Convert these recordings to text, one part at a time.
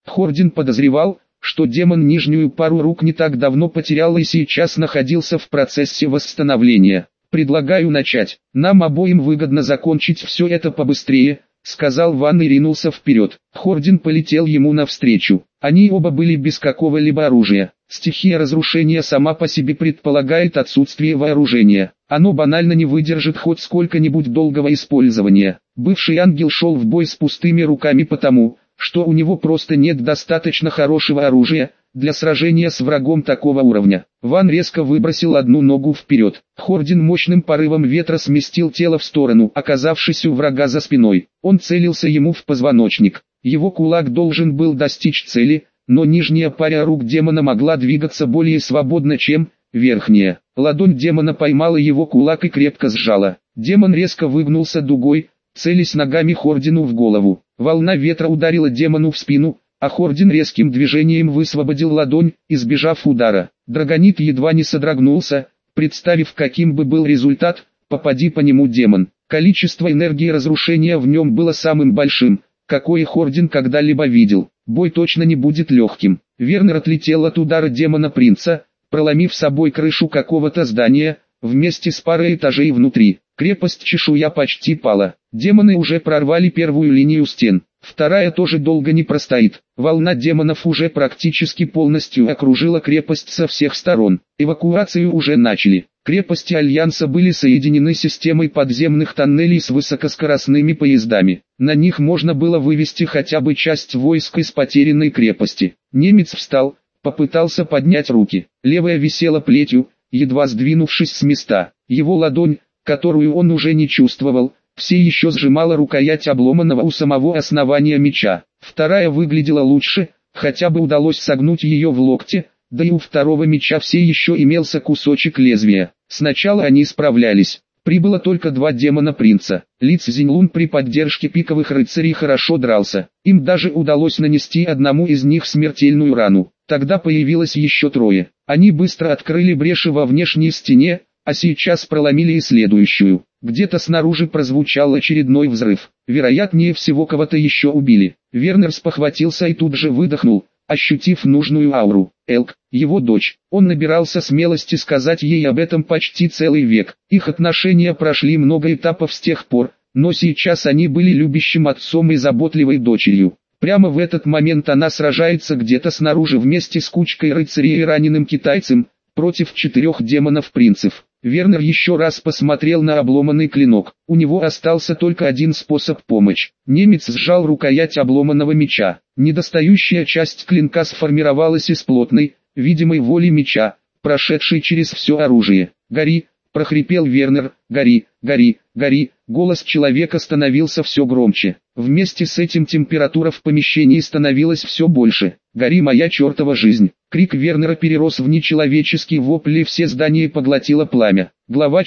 Хордин подозревал, что демон нижнюю пару рук не так давно потерял и сейчас находился в процессе восстановления. «Предлагаю начать. Нам обоим выгодно закончить все это побыстрее», — сказал Ван и ринулся вперед. Хордин полетел ему навстречу. Они оба были без какого-либо оружия. Стихия разрушения сама по себе предполагает отсутствие вооружения. Оно банально не выдержит хоть сколько-нибудь долгого использования. Бывший ангел шел в бой с пустыми руками потому, что у него просто нет достаточно хорошего оружия для сражения с врагом такого уровня. Ван резко выбросил одну ногу вперед. Хордин мощным порывом ветра сместил тело в сторону, оказавшись у врага за спиной. Он целился ему в позвоночник. Его кулак должен был достичь цели, но нижняя пара рук демона могла двигаться более свободно, чем верхняя. Ладонь демона поймала его кулак и крепко сжала. Демон резко выгнулся дугой, целясь ногами Хордину в голову. Волна ветра ударила демону в спину, а Хордин резким движением высвободил ладонь, избежав удара. Драгонит едва не содрогнулся, представив, каким бы был результат, попади по нему демон. Количество энергии разрушения в нем было самым большим, какое Хордин когда-либо видел. Бой точно не будет легким. Вернер отлетел от удара демона-принца, проломив собой крышу какого-то здания, вместе с парой этажей внутри. Крепость Чешуя почти пала. Демоны уже прорвали первую линию стен. Вторая тоже долго не простоит. Волна демонов уже практически полностью окружила крепость со всех сторон. Эвакуацию уже начали. Крепости Альянса были соединены системой подземных тоннелей с высокоскоростными поездами. На них можно было вывести хотя бы часть войск из потерянной крепости. Немец встал, попытался поднять руки. Левая висела плетью, едва сдвинувшись с места. Его ладонь, которую он уже не чувствовал, все еще сжимала рукоять обломанного у самого основания меча. Вторая выглядела лучше, хотя бы удалось согнуть ее в локте, да и у второго меча все еще имелся кусочек лезвия. Сначала они справлялись. Прибыло только два демона-принца. Ли Цзиньлун при поддержке пиковых рыцарей хорошо дрался. Им даже удалось нанести одному из них смертельную рану. Тогда появилось еще трое. Они быстро открыли бреши во внешней стене, а сейчас проломили и следующую. Где-то снаружи прозвучал очередной взрыв. Вероятнее всего кого-то еще убили. Вернер спохватился и тут же выдохнул, ощутив нужную ауру. Элк, его дочь. Он набирался смелости сказать ей об этом почти целый век. Их отношения прошли много этапов с тех пор, но сейчас они были любящим отцом и заботливой дочерью. Прямо в этот момент она сражается где-то снаружи вместе с кучкой рыцарей и раненым китайцем, против 4 демонов-принцев. Вернер еще раз посмотрел на обломанный клинок. У него остался только один способ помочь. Немец сжал рукоять обломанного меча. Недостающая часть клинка сформировалась из плотной, видимой воли меча, прошедшей через все оружие. «Гори!» — прохрипел Вернер. «Гори, гори, гори!» Голос человека становился все громче. Вместе с этим температура в помещении становилась все больше. «Гори, моя чертова жизнь!» Крик Вернера перерос в нечеловеческий вопль, и все здания поглотило пламя. Глава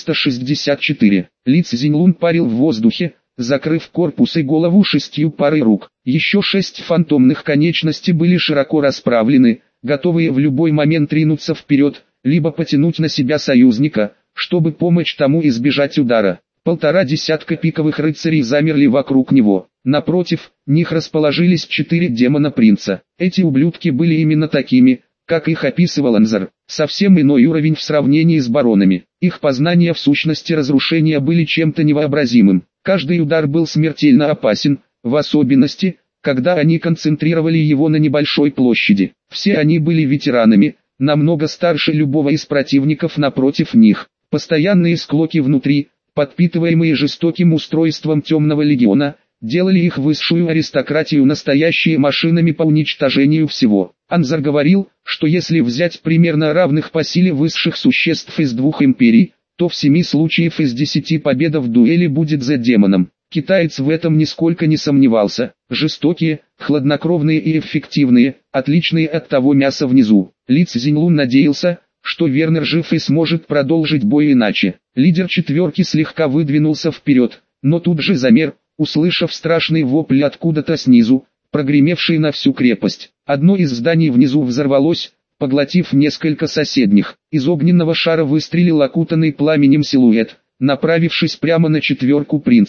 464. Ли Цзиньлун парил в воздухе, закрыв корпус и голову 6 парой рук. Еще 6 фантомных конечностей были широко расправлены, готовые в любой момент ринуться вперед, либо потянуть на себя союзника, чтобы помочь тому избежать удара. 1,5 десятка пиковых рыцарей замерли вокруг него. Напротив, них расположились 4 демона-принца. Эти ублюдки были именно такими, как их описывал Анзар. Совсем иной уровень в сравнении с баронами. Их познания в сущности разрушения были чем-то невообразимым. Каждый удар был смертельно опасен, в особенности, когда они концентрировали его на небольшой площади. Все они были ветеранами, намного старше любого из противников напротив них. Постоянные склоки внутри, подпитываемые жестоким устройством Темного Легиона, делали их высшую аристократию настоящими машинами по уничтожению всего. Анзар говорил, что если взять примерно равных по силе высших существ из 2 империй, то в 7 случаев из 10 победа в дуэли будет за демоном. Китаец в этом нисколько не сомневался. Жестокие, хладнокровные и эффективные, отличные от того мяса внизу. Ли Цзиньлун надеялся, что Вернер жив и сможет продолжить бой иначе. Лидер четверки слегка выдвинулся вперед, но тут же замер, услышав страшный вопль откуда-то снизу, прогремевший на всю крепость. Одно из зданий внизу взорвалось, поглотив несколько соседних. Из огненного шара выстрелил окутанный пламенем силуэт, направившись прямо на 4 принцев.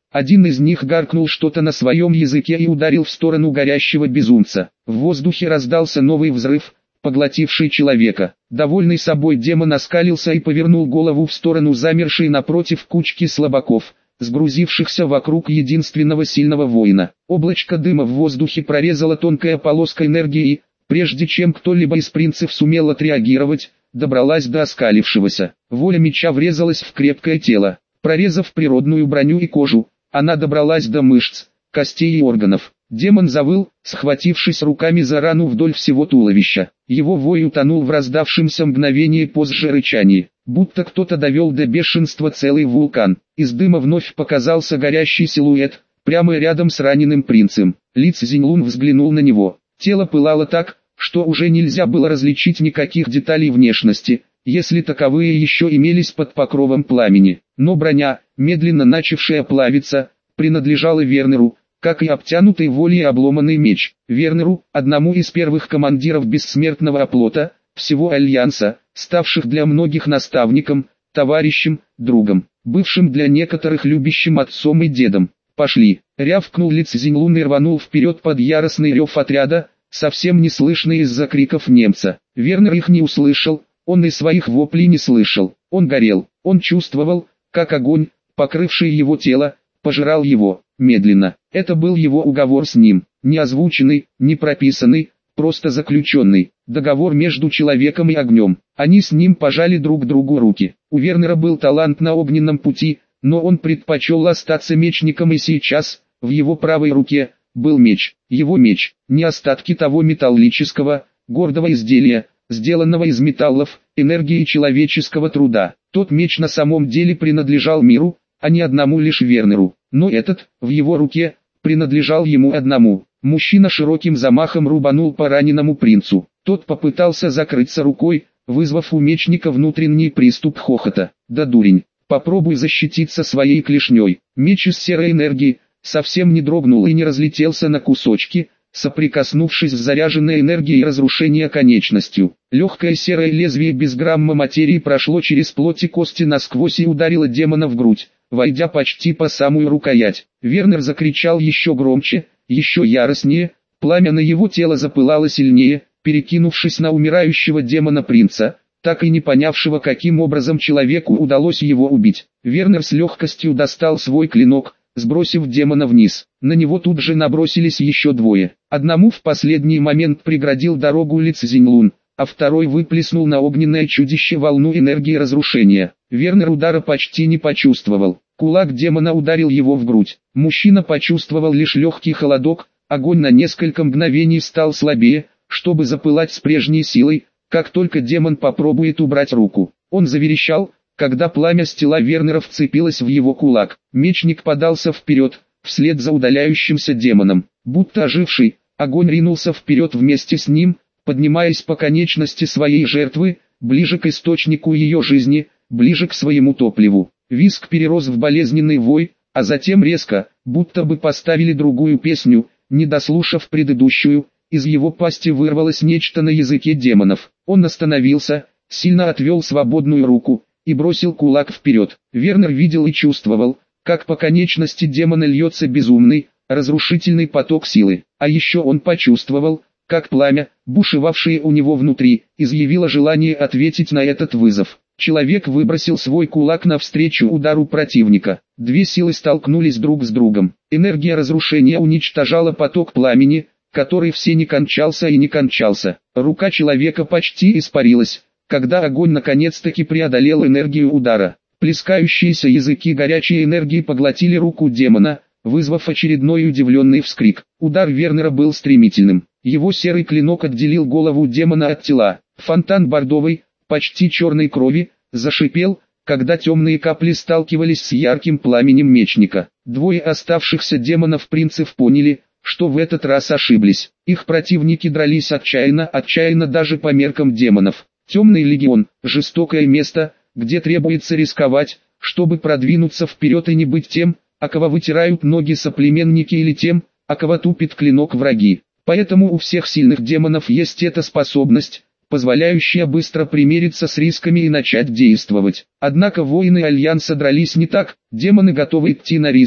Один из них гаркнул что-то на своем языке и ударил в сторону горящего безумца. В воздухе раздался новый взрыв, поглотивший человека. Довольный собой демон оскалился и повернул голову в сторону замершей напротив кучки слабаков, сгрузившихся вокруг единственного сильного воина. Облачко дыма в воздухе прорезала тонкая полоска энергии и, прежде чем кто-либо из принцев сумел отреагировать, добралась до оскалившегося. Воля меча врезалась в крепкое тело, прорезав природную броню и кожу. Она добралась до мышц, костей и органов. Демон завыл, схватившись руками за рану вдоль всего туловища. Его вой утонул в раздавшемся мгновение позже рычании, будто кто-то довел до бешенства целый вулкан. Из дыма вновь показался горящий силуэт, прямо рядом с раненым принцем. Ли Цзиньлун взглянул на него. Тело пылало так, что уже нельзя было различить никаких деталей внешности, если таковые еще имелись под покровом пламени. Но броня, медленно начавшая плавиться, принадлежала Вернеру, как и обтянутый волей обломанный меч. Вернеру, одному из первых командиров бессмертного оплота, всего Альянса, ставших для многих наставником, товарищем, другом, бывшим для некоторых любящим отцом и дедом. «Пошли!» — рявкнул Ли Цзиньлун и рванул вперед под яростный рев отряда, совсем не слышный из-за криков немца. Вернер их не услышал, он и своих воплей не слышал. Он горел, он чувствовал, как огонь, покрывший его тело, пожирал его, медленно. Это был его уговор с ним, не озвученный, не прописанный, просто заключенный. Договор между человеком и огнем. Они с ним пожали друг другу руки. У Вернера был талант на огненном пути, но он предпочел остаться мечником, и сейчас, в его правой руке, был меч. Его меч, не остатки того металлического, гордого изделия, сделанного из металлов, энергии человеческого труда. Тот меч на самом деле принадлежал миру, а не одному лишь Вернеру. Но этот, в его руке, принадлежал ему одному. Мужчина широким замахом рубанул по раненому принцу. Тот попытался закрыться рукой, вызвав у мечника внутренний приступ хохота. «Да дурень, попробуй защититься своей клешней». Меч из серой энергии совсем не дрогнул и не разлетелся на кусочки, соприкоснувшись с заряженной энергией разрушения конечностью. Легкое серое лезвие без грамма материи прошло через плоть и кости насквозь и ударило демона в грудь, войдя почти по самую рукоять. Вернер закричал еще громче, еще яростнее, пламя на его тело запылало сильнее, перекинувшись на умирающего демона-принца, так и не понявшего, каким образом человеку удалось его убить. Вернер с легкостью достал свой клинок, сбросив демона вниз. На него тут же набросились еще двое. Одному в последний момент преградил дорогу Ли Цзиньлун, а второй выплеснул на огненное чудище волну энергии разрушения. Вернер удара почти не почувствовал. Кулак демона ударил его в грудь. Мужчина почувствовал лишь легкий холодок, огонь на несколько мгновений стал слабее, чтобы запылать с прежней силой, как только демон попробует убрать руку. Он заверещал, когда пламя с тела Вернера вцепилось в его кулак. Мечник подался вперед, вслед за удаляющимся демоном. Будто оживший, огонь ринулся вперед вместе с ним, поднимаясь по конечности своей жертвы, ближе к источнику ее жизни, ближе к своему топливу. Визг перерос в болезненный вой, а затем резко, будто бы поставили другую песню, не дослушав предыдущую, из его пасти вырвалось нечто на языке демонов. Он остановился, сильно отвел свободную руку и бросил кулак вперед. Вернер видел и чувствовал, как по конечности демона льется безумный, разрушительный поток силы. А еще он почувствовал, как пламя, бушевавшее у него внутри, изъявило желание ответить на этот вызов. Человек выбросил свой кулак навстречу удару противника. Две силы столкнулись друг с другом. Энергия разрушения уничтожала поток пламени, который все не кончался и не кончался. Рука человека почти испарилась, когда огонь наконец-таки преодолел энергию удара. Плескающиеся языки горячей энергии поглотили руку демона, вызвав очередной удивленный вскрик. Удар Вернера был стремительным. Его серый клинок отделил голову демона от тела. Фонтан бордовой, почти черной крови, зашипел, когда темные капли сталкивались с ярким пламенем мечника. Двое оставшихся демонов-принцев поняли, что в этот раз ошиблись. Их противники дрались отчаянно даже по меркам демонов. Темный легион – жестокое место, где требуется рисковать, чтобы продвинуться вперед и не быть тем, о кого вытирают ноги соплеменники, или тем, о кого тупит клинок враги. Поэтому у всех сильных демонов есть эта способность, позволяющая быстро примириться с рисками и начать действовать. Однако воины Альянса дрались не так. Демоны готовы идти на риск,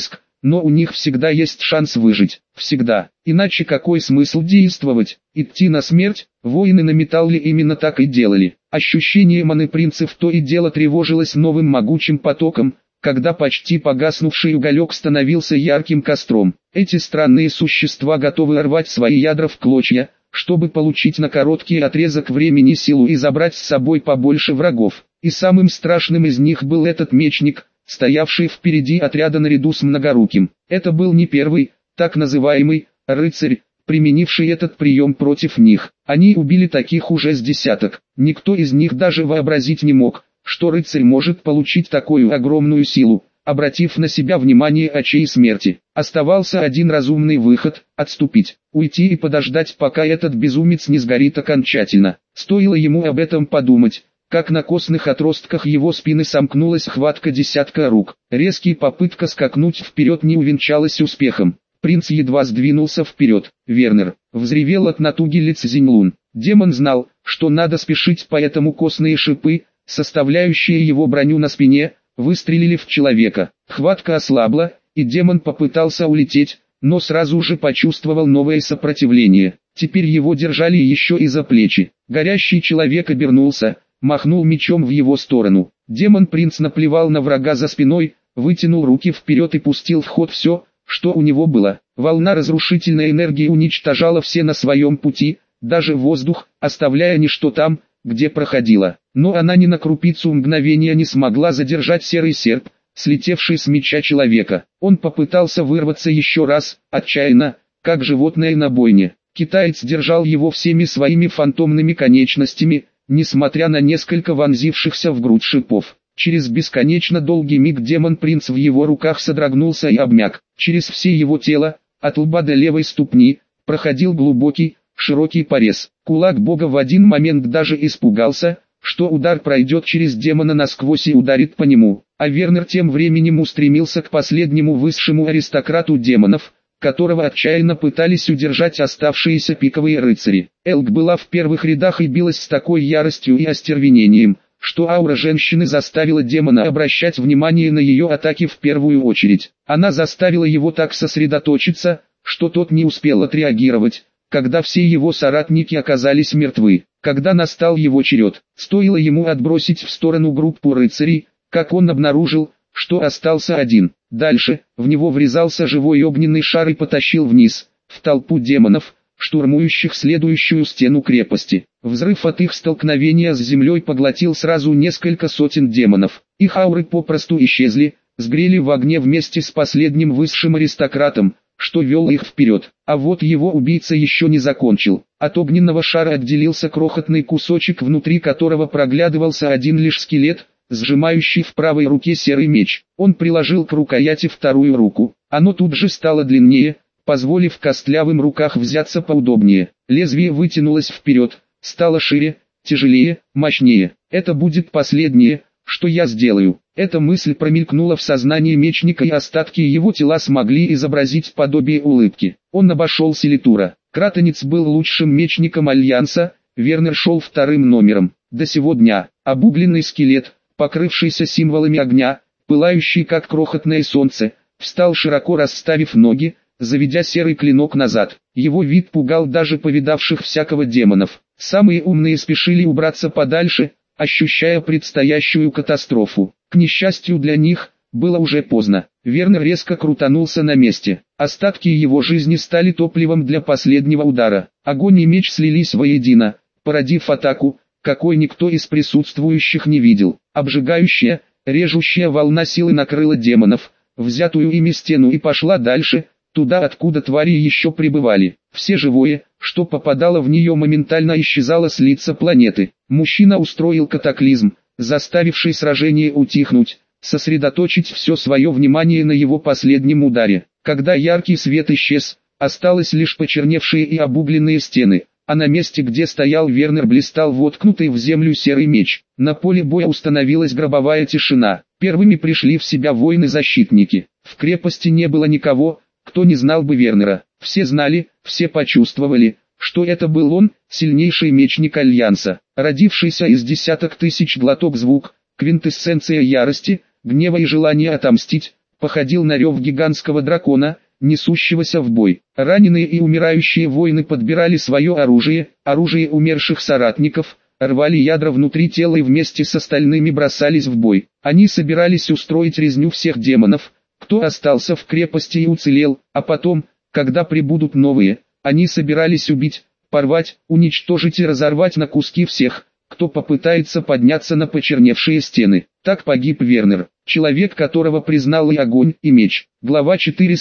но у них всегда есть шанс выжить. Всегда. Иначе какой смысл действовать? Идти на смерть? Воины на металле именно так и делали. Ощущение маны принцев то и дело тревожилось новым могучим потоком, когда почти погаснувший уголек становился ярким костром. Эти странные существа готовы рвать свои ядра в клочья, чтобы получить на короткий отрезок времени силу и забрать с собой побольше врагов. И самым страшным из них был этот мечник, стоявший впереди отряда наряду с многоруким. Это был не первый, так называемый, рыцарь, применивший этот прием против них. Они убили таких уже с десяток. Никто из них даже вообразить не мог, что рыцарь может получить такую огромную силу, обратив на себя внимание очей смерти. Оставался один разумный выход – отступить, уйти и подождать, пока этот безумец не сгорит окончательно. Стоило ему об этом подумать, как на костных отростках его спины сомкнулась хватка десятка рук. Резкая попытка скакнуть вперед не увенчалась успехом. Принц едва сдвинулся вперед. «Вернер!» — взревел от натуги Ли Цзиньлун. Демон знал, что надо спешить, поэтому костные шипы, составляющие его броню на спине, выстрелили в человека. Хватка ослабла, и демон попытался улететь, но сразу же почувствовал новое сопротивление. Теперь его держали еще и за плечи. Горящий человек обернулся, махнул мечом в его сторону. Демон-принц наплевал на врага за спиной, вытянул руки вперед и пустил в ход все, что у него было. Волна разрушительной энергии уничтожала все на своем пути, даже воздух, оставляя ничто там, где проходила. Но она ни на крупицу мгновения не смогла задержать серый серп, слетевший с меча человека. Он попытался вырваться еще раз, отчаянно, как животное на бойне. Китаец держал его всеми своими фантомными конечностями, несмотря на несколько вонзившихся в грудь шипов. Через бесконечно долгий миг демон-принц в его руках содрогнулся и обмяк. Через все его тело, от лба до левой ступни, проходил глубокий, широкий порез. Кулак бога в один момент даже испугался, что удар пройдет через демона насквозь и ударит по нему. А Вернер тем временем устремился к последнему высшему аристократу демонов, которого отчаянно пытались удержать оставшиеся пиковые рыцари. Элк была в первых рядах и билась с такой яростью и остервенением, что аура женщины заставила демона обращать внимание на ее атаки в первую очередь. Она заставила его так сосредоточиться, что тот не успел отреагировать, когда все его соратники оказались мертвы. Когда настал его черед, стоило ему отбросить в сторону группу рыцарей, как он обнаружил, что остался один. Дальше, в него врезался живой огненный шар и потащил вниз, в толпу демонов, штурмующих следующую стену крепости. Взрыв от их столкновения с землей поглотил сразу несколько сотен демонов. Их ауры попросту исчезли, сгорели в огне вместе с последним высшим аристократом, что вел их вперед. А вот его убийца еще не закончил. От огненного шара отделился крохотный кусочек, внутри которого проглядывался один лишь скелет, сжимающий в правой руке серый меч. Он приложил к рукояти вторую руку. Оно тут же стало длиннее, позволив костлявым руках взяться поудобнее. Лезвие вытянулось вперед, стало шире, тяжелее, мощнее. Это будет последнее, что я сделаю. Эта мысль промелькнула в сознании мечника, и остатки его тела смогли изобразить подобие улыбки. Он обошел Селитура. Кратонец был лучшим мечником Альянса, Вернер шел вторым номером. До сего дня, обугленный скелет, покрывшийся символами огня, пылающий как крохотное солнце, встал широко расставив ноги, заведя серый клинок назад. Его вид пугал даже повидавших всякого демонов. Самые умные спешили убраться подальше, ощущая предстоящую катастрофу. К несчастью для них, было уже поздно. Вернер резко крутанулся на месте. Остатки его жизни стали топливом для последнего удара. Огонь и меч слились воедино, породив атаку, какой никто из присутствующих не видел. Обжигающая, режущая волна силы накрыла демонов, взятую ими стену, и пошла дальше, туда, откуда твари еще пребывали. Все живое, что попадало в нее, моментально исчезало с лица планеты. Мужчина устроил катаклизм, заставивший сражение утихнуть, сосредоточить все свое внимание на его последнем ударе. Когда яркий свет исчез, осталось лишь почерневшие и обугленные стены, а на месте, где стоял Вернер, блистал воткнутый в землю серый меч. На поле боя установилась гробовая тишина. Первыми пришли в себя воины-защитники. В крепости не было никого, кто не знал бы Вернера. Все знали, все почувствовали, что это был он, сильнейший мечник Альянса, родившийся из десяток тысяч глоток звук, квинтэссенция ярости, гнева и желания отомстить, походил на рев гигантского дракона, несущегося в бой. Раненые и умирающие воины подбирали свое оружие, оружие умерших соратников, рвали ядра внутри тела и вместе с остальными бросались в бой. Они собирались устроить резню всех демонов, кто остался в крепости и уцелел, а потом, когда прибудут новые, они собирались убить, порвать, уничтожить и разорвать на куски всех, кто попытается подняться на почерневшие стены. Так погиб Вернер, человек, которого признал и огонь, и меч. Глава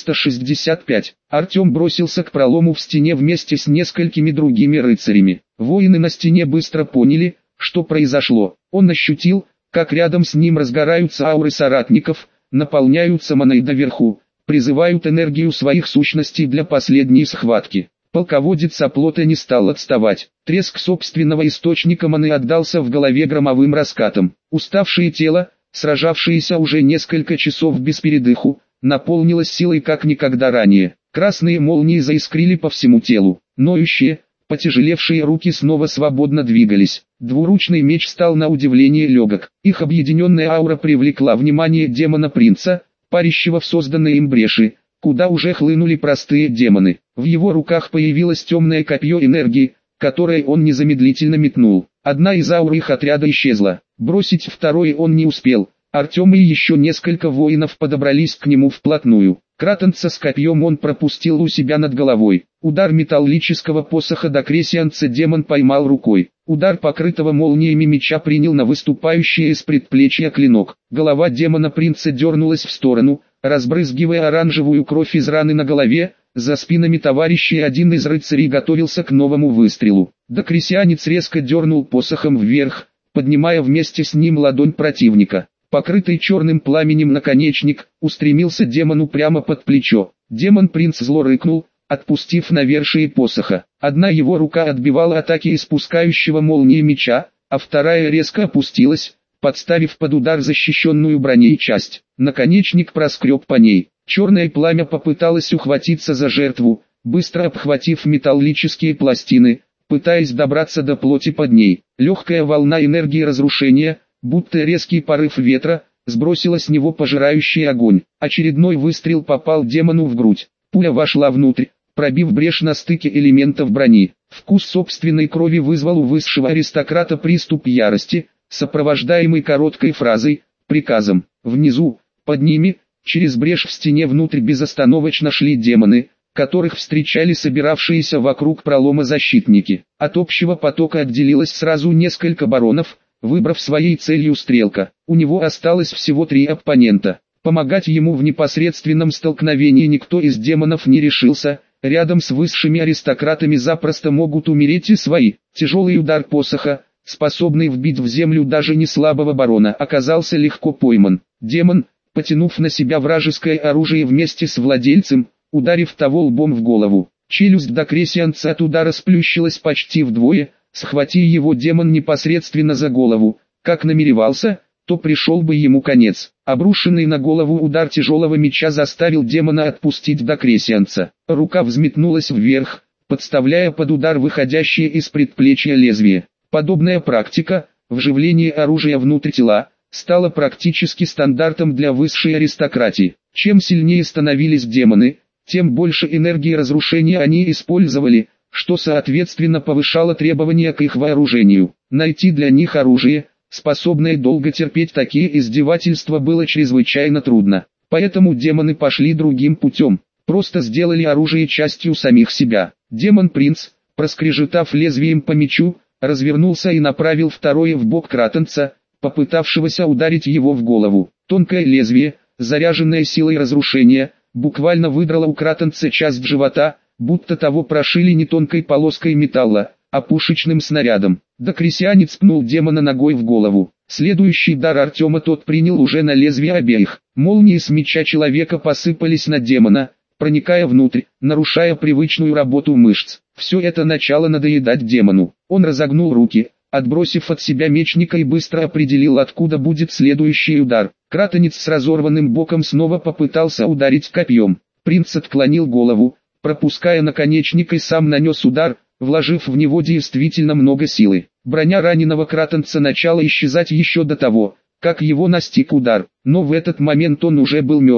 465. Артем бросился к пролому в стене вместе с несколькими другими рыцарями. Воины на стене быстро поняли, что произошло. Он ощутил, как рядом с ним разгораются ауры соратников, наполняются маной доверху, призывают энергию своих сущностей для последней схватки. Полководец оплота не стал отставать. Треск собственного источника маны отдался в голове громовым раскатом. Уставшее тело, сражавшееся уже несколько часов без передыху, наполнилось силой как никогда ранее. Красные молнии заискрили по всему телу. Ноющие, потяжелевшие руки снова свободно двигались. Двуручный меч стал на удивление легок. Их объединенная аура привлекла внимание демона-принца, парящего в созданной им бреши, куда уже хлынули простые демоны. В его руках появилось темное копье энергии, которое он незамедлительно метнул. Одна из аур их отряда исчезла. Бросить второе он не успел. Артем и еще несколько воинов подобрались к нему вплотную. Кратенца с копьем он пропустил у себя над головой. Удар металлического посоха до кресианца демон поймал рукой. Удар покрытого молниями меча принял на выступающий из предплечья клинок. Голова демона-принца дернулась в сторону, разбрызгивая оранжевую кровь из раны на голове. За спинами товарищей один из рыцарей готовился к новому выстрелу. Докресианец резко дернул посохом вверх, поднимая вместе с ним ладонь противника. Покрытый черным пламенем наконечник устремился демону прямо под плечо. Демон-принц зло рыкнул, отпустив навершие посоха. Одна его рука отбивала атаки испускающего молнии меча, а вторая резко опустилась, подставив под удар защищенную броней часть. Наконечник проскреб по ней. Черное пламя попыталось ухватиться за жертву, быстро обхватив металлические пластины, пытаясь добраться до плоти под ней. Легкая волна энергии разрушения, будто резкий порыв ветра, сбросила с него пожирающий огонь. Очередной выстрел попал демону в грудь. Пуля вошла внутрь, пробив брешь на стыке элементов брони. Вкус собственной крови вызвал у высшего аристократа приступ ярости, сопровождаемый короткой фразой, приказом. Внизу, под ними, через брешь в стене внутрь безостановочно шли демоны, которых встречали собиравшиеся вокруг пролома защитники. От общего потока отделилось сразу несколько баронов, выбрав своей целью стрелка. У него осталось всего 3 оппонента. Помогать ему в непосредственном столкновении никто из демонов не решился. Рядом с высшими аристократами запросто могут умереть и свои. Тяжелый удар посоха, способный вбить в землю даже не слабого барона, оказался легко пойман. Демон, потянув на себя вражеское оружие вместе с владельцем, ударив того лбом в голову. Челюсть докресианца от удара сплющилась почти вдвое, схвати его демон непосредственно за голову, как намеревался, то пришел бы ему конец. Обрушенный на голову удар тяжелого меча заставил демона отпустить докресианца. Рука взметнулась вверх, подставляя под удар выходящее из предплечья лезвие. Подобная практика, вживление оружия внутрь тела, стала практически стандартом для высшей аристократии. Чем сильнее становились демоны, тем больше энергии разрушения они использовали, что соответственно повышало требования к их вооружению. Найти для них оружие, способное долго терпеть такие издевательства, было чрезвычайно трудно. Поэтому демоны пошли другим путем, просто сделали оружие частью самих себя. Демон-принц, проскрежетав лезвием по мечу, развернулся и направил второе в бок Кратенца, попытавшегося ударить его в голову. Тонкое лезвие, заряженное силой разрушения, буквально выдрало у Кратенца часть живота, будто того прошили не тонкой полоской металла, а пушечным снарядом. Докресианец пнул демона ногой в голову. Следующий дар Артема тот принял уже на лезвие обеих. Молнии с меча человека посыпались на демона, проникая внутрь, нарушая привычную работу мышц. Все это начало надоедать демону. Он разогнул руки, отбросив от себя мечника, и быстро определил, откуда будет следующий удар. Кратенец с разорванным боком снова попытался ударить копьем. Принц отклонил голову, пропуская наконечник, и сам нанес удар, вложив в него действительно много силы. Броня раненого Кратенца начала исчезать еще до того, как его настиг удар, но в этот момент он уже был мертв.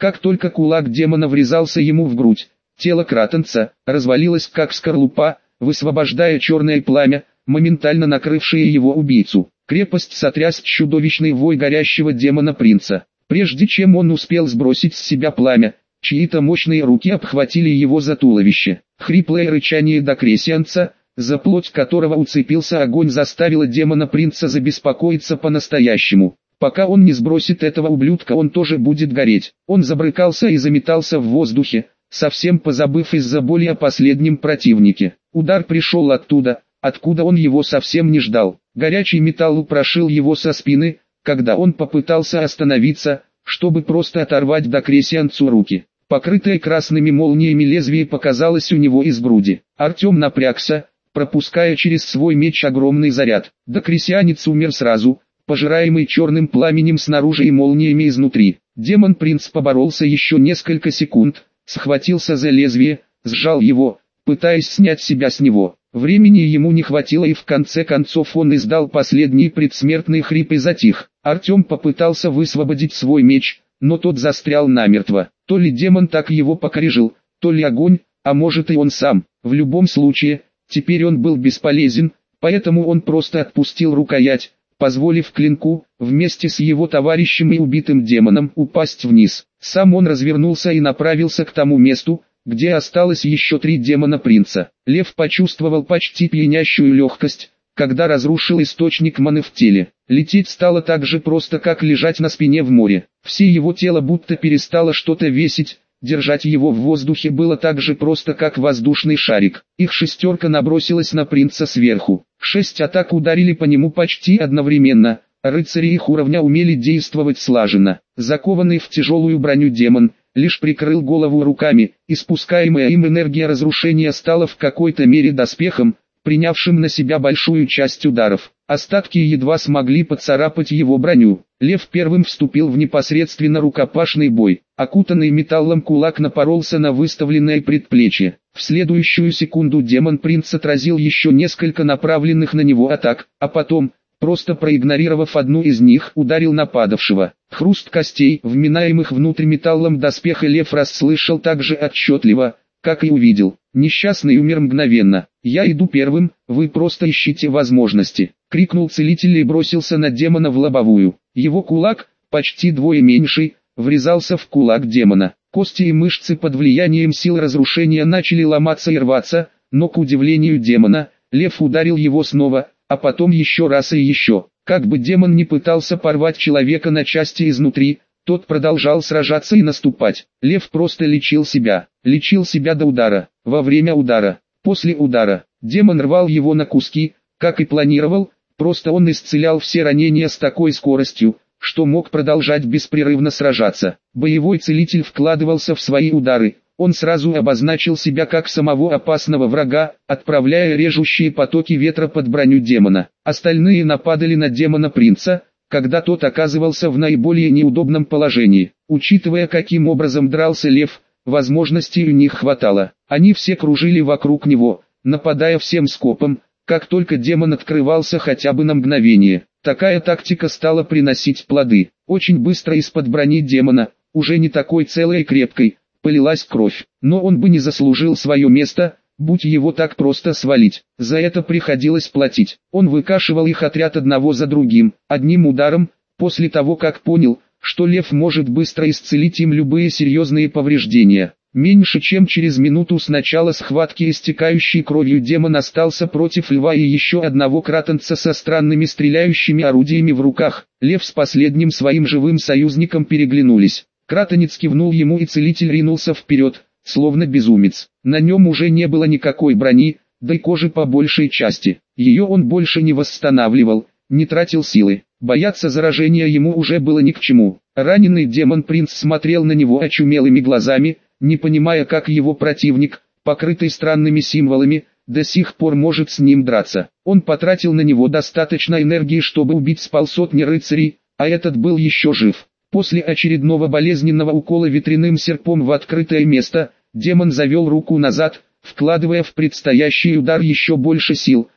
Как только кулак демона врезался ему в грудь, тело кратенца развалилось как скорлупа, высвобождая черное пламя, моментально накрывшее его убийцу. Крепость сотряс чудовищный вой горящего демона-принца. Прежде чем он успел сбросить с себя пламя, чьи-то мощные руки обхватили его за туловище. Хриплое рычание докресианца, за плоть которого уцепился огонь, заставило демона-принца забеспокоиться по-настоящему. Пока он не сбросит этого ублюдка, он тоже будет гореть. Он забрыкался и заметался в воздухе, совсем позабыв из-за боли о последнем противнике. Удар пришел оттуда, откуда он его совсем не ждал. Горячий металл прошил его со спины, когда он попытался остановиться, чтобы просто оторвать докресианцу руки. Покрытое красными молниями лезвие показалось у него из груди. Артем напрягся, пропуская через свой меч огромный заряд. Докресианец умер сразу, пожираемый черным пламенем снаружи и молниями изнутри. Демон-принц поборолся еще несколько секунд, схватился за лезвие, сжал его, пытаясь снять себя с него. Времени ему не хватило, и в конце концов он издал последний предсмертный хрип и затих. Артем попытался высвободить свой меч, но тот застрял намертво. То ли демон так его покорежил, то ли огонь, а может и он сам. В любом случае, теперь он был бесполезен, поэтому он просто отпустил рукоять, позволив клинку, вместе с его товарищем и убитым демоном, упасть вниз. Сам он развернулся и направился к тому месту, где осталось еще 3 демона-принца. Лев почувствовал почти пьянящую легкость, когда разрушил источник маны в теле. Лететь стало так же просто, как лежать на спине в море. Все его тело будто перестало что-то весить, держать его в воздухе было так же просто, как воздушный шарик. Их шестерка набросилась на принца сверху. 6 атак ударили по нему почти одновременно. Рыцари их уровня умели действовать слаженно. Закованный в тяжелую броню демон лишь прикрыл голову руками, испускаемая им энергия разрушения стала в какой-то мере доспехом, принявшим на себя большую часть ударов. Остатки едва смогли поцарапать его броню. Лев первым вступил в непосредственно рукопашный бой. Окутанный металлом кулак напоролся на выставленное предплечье. В следующую секунду демон-принц отразил еще несколько направленных на него атак, а потом, просто проигнорировав одну из них, ударил нападавшего. Хруст костей, вминаемых внутрь металлом доспеха, Лев расслышал так же отчетливо, как и увидел. Несчастный умер мгновенно. «Я иду первым, вы просто ищите возможности», — крикнул целитель и бросился на демона в лобовую. Его кулак, почти вдвое меньший, врезался в кулак демона. Кости и мышцы под влиянием сил разрушения начали ломаться и рваться, но к удивлению демона, Лев ударил его снова, а потом еще раз и еще. Как бы демон ни пытался порвать человека на части изнутри, тот продолжал сражаться и наступать. Лев просто лечил себя до удара, во время удара, после удара. Демон рвал его на куски, как и планировал, просто он исцелял все ранения с такой скоростью, что мог продолжать беспрерывно сражаться. Боевой целитель вкладывался в свои удары. Он сразу обозначил себя как самого опасного врага, отправляя режущие потоки ветра под броню демона. Остальные нападали на демона-принца, когда тот оказывался в наиболее неудобном положении. Учитывая, каким образом дрался Лев, возможностей у них хватало. Они все кружили вокруг него, нападая всем скопом, как только демон открывался хотя бы на мгновение. Такая тактика стала приносить плоды. Очень быстро из-под брони демона, уже не такой целой и крепкой, полилась кровь. Но он бы не заслужил свое место, будь его так просто свалить. За это приходилось платить. Он выкашивал их отряд одного за другим, одним ударом, после того как понял, что Лев может быстро исцелить им любые серьезные повреждения. Меньше чем через минуту с начала схватки истекающий кровью демон остался против Льва и еще одного кратенца со странными стреляющими орудиями в руках. Лев с последним своим живым союзником переглянулись. Кратенец кивнул ему, и целитель ринулся вперед, словно безумец. На нем уже не было никакой брони, да и кожи по большей части. Ее он больше не восстанавливал, не тратил силы. Бояться заражения ему уже было ни к чему. Раненый демон-принц смотрел на него очумелыми глазами, не понимая, как его противник, покрытый странными символами, до сих пор может с ним драться. Он потратил на него достаточно энергии, чтобы убить с полсотни рыцарей, а этот был еще жив. После очередного болезненного укола ветряным серпом в открытое место, демон завел руку назад, вкладывая в предстоящий удар еще больше сил,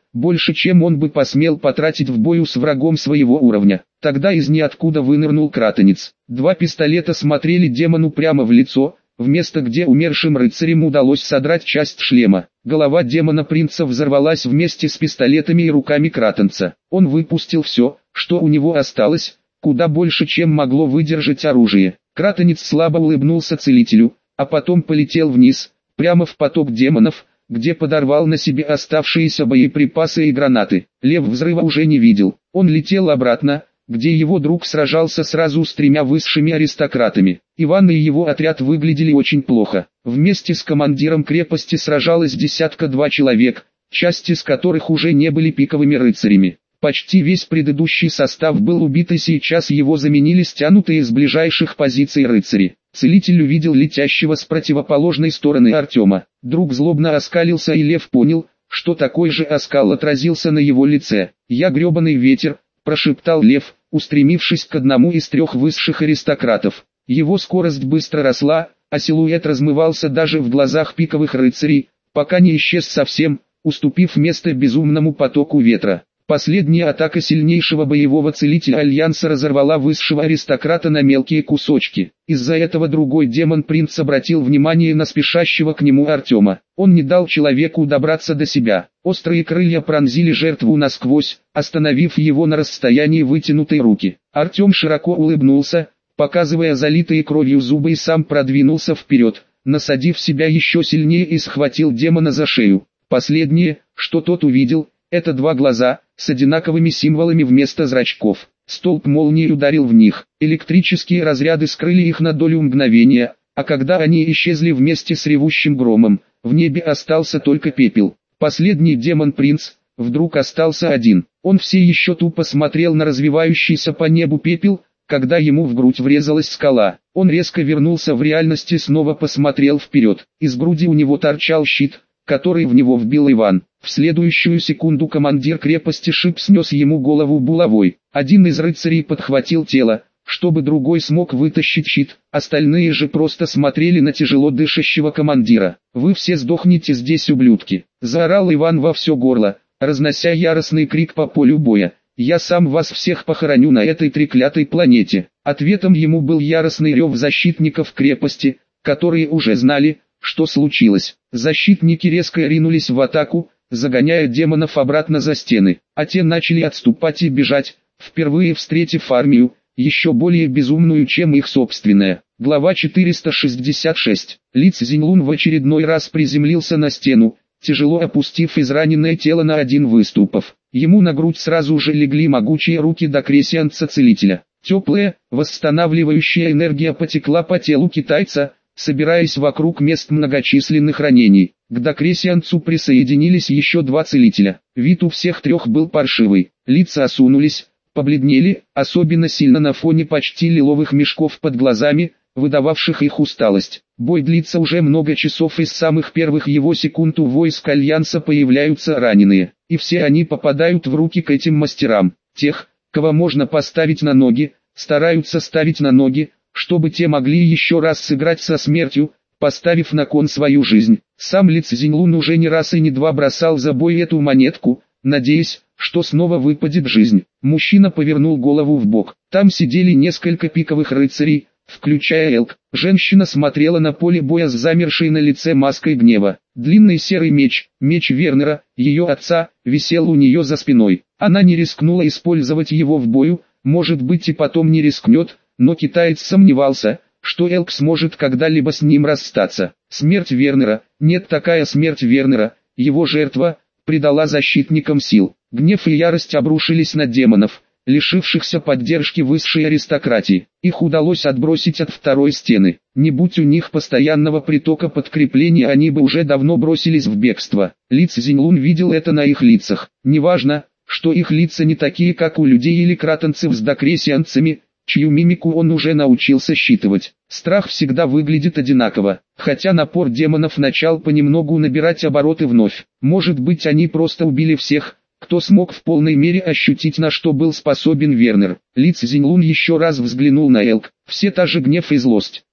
больше чем он бы посмел потратить в бою с врагом своего уровня. Тогда из ниоткуда вынырнул кратонец. Два пистолета смотрели демону прямо в лицо, в место, где умершим рыцарям удалось содрать часть шлема. Голова демона-принца взорвалась вместе с пистолетами и руками кратонца. Он выпустил все, что у него осталось, куда больше, чем могло выдержать оружие. Кратонец слабо улыбнулся целителю, а потом полетел вниз, прямо в поток демонов, где подорвал на себе оставшиеся боеприпасы и гранаты. Лев взрыва уже не видел. Он летел обратно, где его друг сражался сразу с тремя высшими аристократами. Иван и его отряд выглядели очень плохо. Вместе с командиром крепости сражалось десятка-два человек, часть из которых уже не были пиковыми рыцарями. Почти весь предыдущий состав был убит, и сейчас его заменили стянутые с ближайших позиций рыцари. Целитель увидел летящего с противоположной стороны Артема. Друг злобно оскалился, и Лев понял, что такой же оскал отразился на его лице. «Я гребаный ветер», — прошептал Лев, устремившись к одному из трех высших аристократов. Его скорость быстро росла, а силуэт размывался даже в глазах пиковых рыцарей, пока не исчез совсем, уступив место безумному потоку ветра. Последняя атака сильнейшего боевого целителя Альянса разорвала высшего аристократа на мелкие кусочки. Из-за этого другой демон-принц обратил внимание на спешащего к нему Артема. Он не дал человеку добраться до себя. Острые крылья пронзили жертву насквозь, остановив его на расстоянии вытянутой руки. Артем широко улыбнулся, показывая залитые кровью зубы, и сам продвинулся вперед, насадив себя еще сильнее, и схватил демона за шею. Последнее, что тот увидел, это два глаза, с одинаковыми символами вместо зрачков. Столб молнии ударил в них, электрические разряды скрыли их на долю мгновения, а когда они исчезли вместе с ревущим громом, в небе остался только пепел. Последний демон-принц вдруг остался один. Он все еще тупо смотрел на развивающийся по небу пепел, когда ему в грудь врезалась скала. Он резко вернулся в реальность и снова посмотрел вперед. Из груди у него торчал щит, который в него вбил Иван. В следующую секунду командир крепости Шип снес ему голову булавой. Один из рыцарей подхватил тело, чтобы другой смог вытащить щит, остальные же просто смотрели на тяжело дышащего командира. «Вы все сдохнете здесь, ублюдки!» — заорал Иван во все горло, разнося яростный крик по полю боя. «Я сам вас всех похороню на этой треклятой планете!» Ответом ему был яростный рев защитников крепости, которые уже знали, что случилось. Защитники резко ринулись в атаку, загоняя демонов обратно за стены, а те начали отступать и бежать, впервые встретив армию, еще более безумную, чем их собственная. Глава 466. Ли Цзиньлун в очередной раз приземлился на стену, тяжело опустив израненное тело на один выступов. Ему на грудь сразу же легли могучие руки докресианца-целителя. Теплая, восстанавливающая энергия потекла по телу китайца, собираясь вокруг мест многочисленных ранений. К докресианцу присоединились еще два целителя. Вид у всех трех был паршивый, лица осунулись, побледнели, особенно сильно на фоне почти лиловых мешков под глазами, выдававших их усталость. Бой длится уже много часов, и с самых первых его секунд у войск Альянса появляются раненые, и все они попадают в руки к этим мастерам. Тех, кого можно поставить на ноги, стараются ставить на ноги, чтобы те могли еще раз сыграть со смертью, поставив на кон свою жизнь. Сам Ли Цзиньлун уже не раз и не два бросал за бой эту монетку, надеясь, что снова выпадет жизнь. Мужчина повернул голову в бок. Там сидели несколько пиковых рыцарей, включая Элк. Женщина смотрела на поле боя с замершей на лице маской гнева. Длинный серый меч, меч Вернера, ее отца, висел у нее за спиной. Она не рискнула использовать его в бою, может быть, и потом не рискнет, но китаец сомневался, что Элк сможет когда-либо с ним расстаться. Смерть Вернера, нет, такая смерть Вернера, его жертва, придала защитникам сил. Гнев и ярость обрушились на демонов, лишившихся поддержки высшей аристократии. Их удалось отбросить от второй стены. Не будь у них постоянного притока подкрепления, они бы уже давно бросились в бегство. Ли Цзиньлун видел это на их лицах. Неважно, что их лица не такие, как у людей или кратонцев с докресианцами, чью мимику он уже научился считывать. Страх всегда выглядит одинаково, хотя напор демонов начал понемногу набирать обороты вновь. Может быть, они просто убили всех, кто смог в полной мере ощутить, на что был способен Вернер. Ли Цзиньлун еще раз взглянул на Элк. Все та же гнев и злость.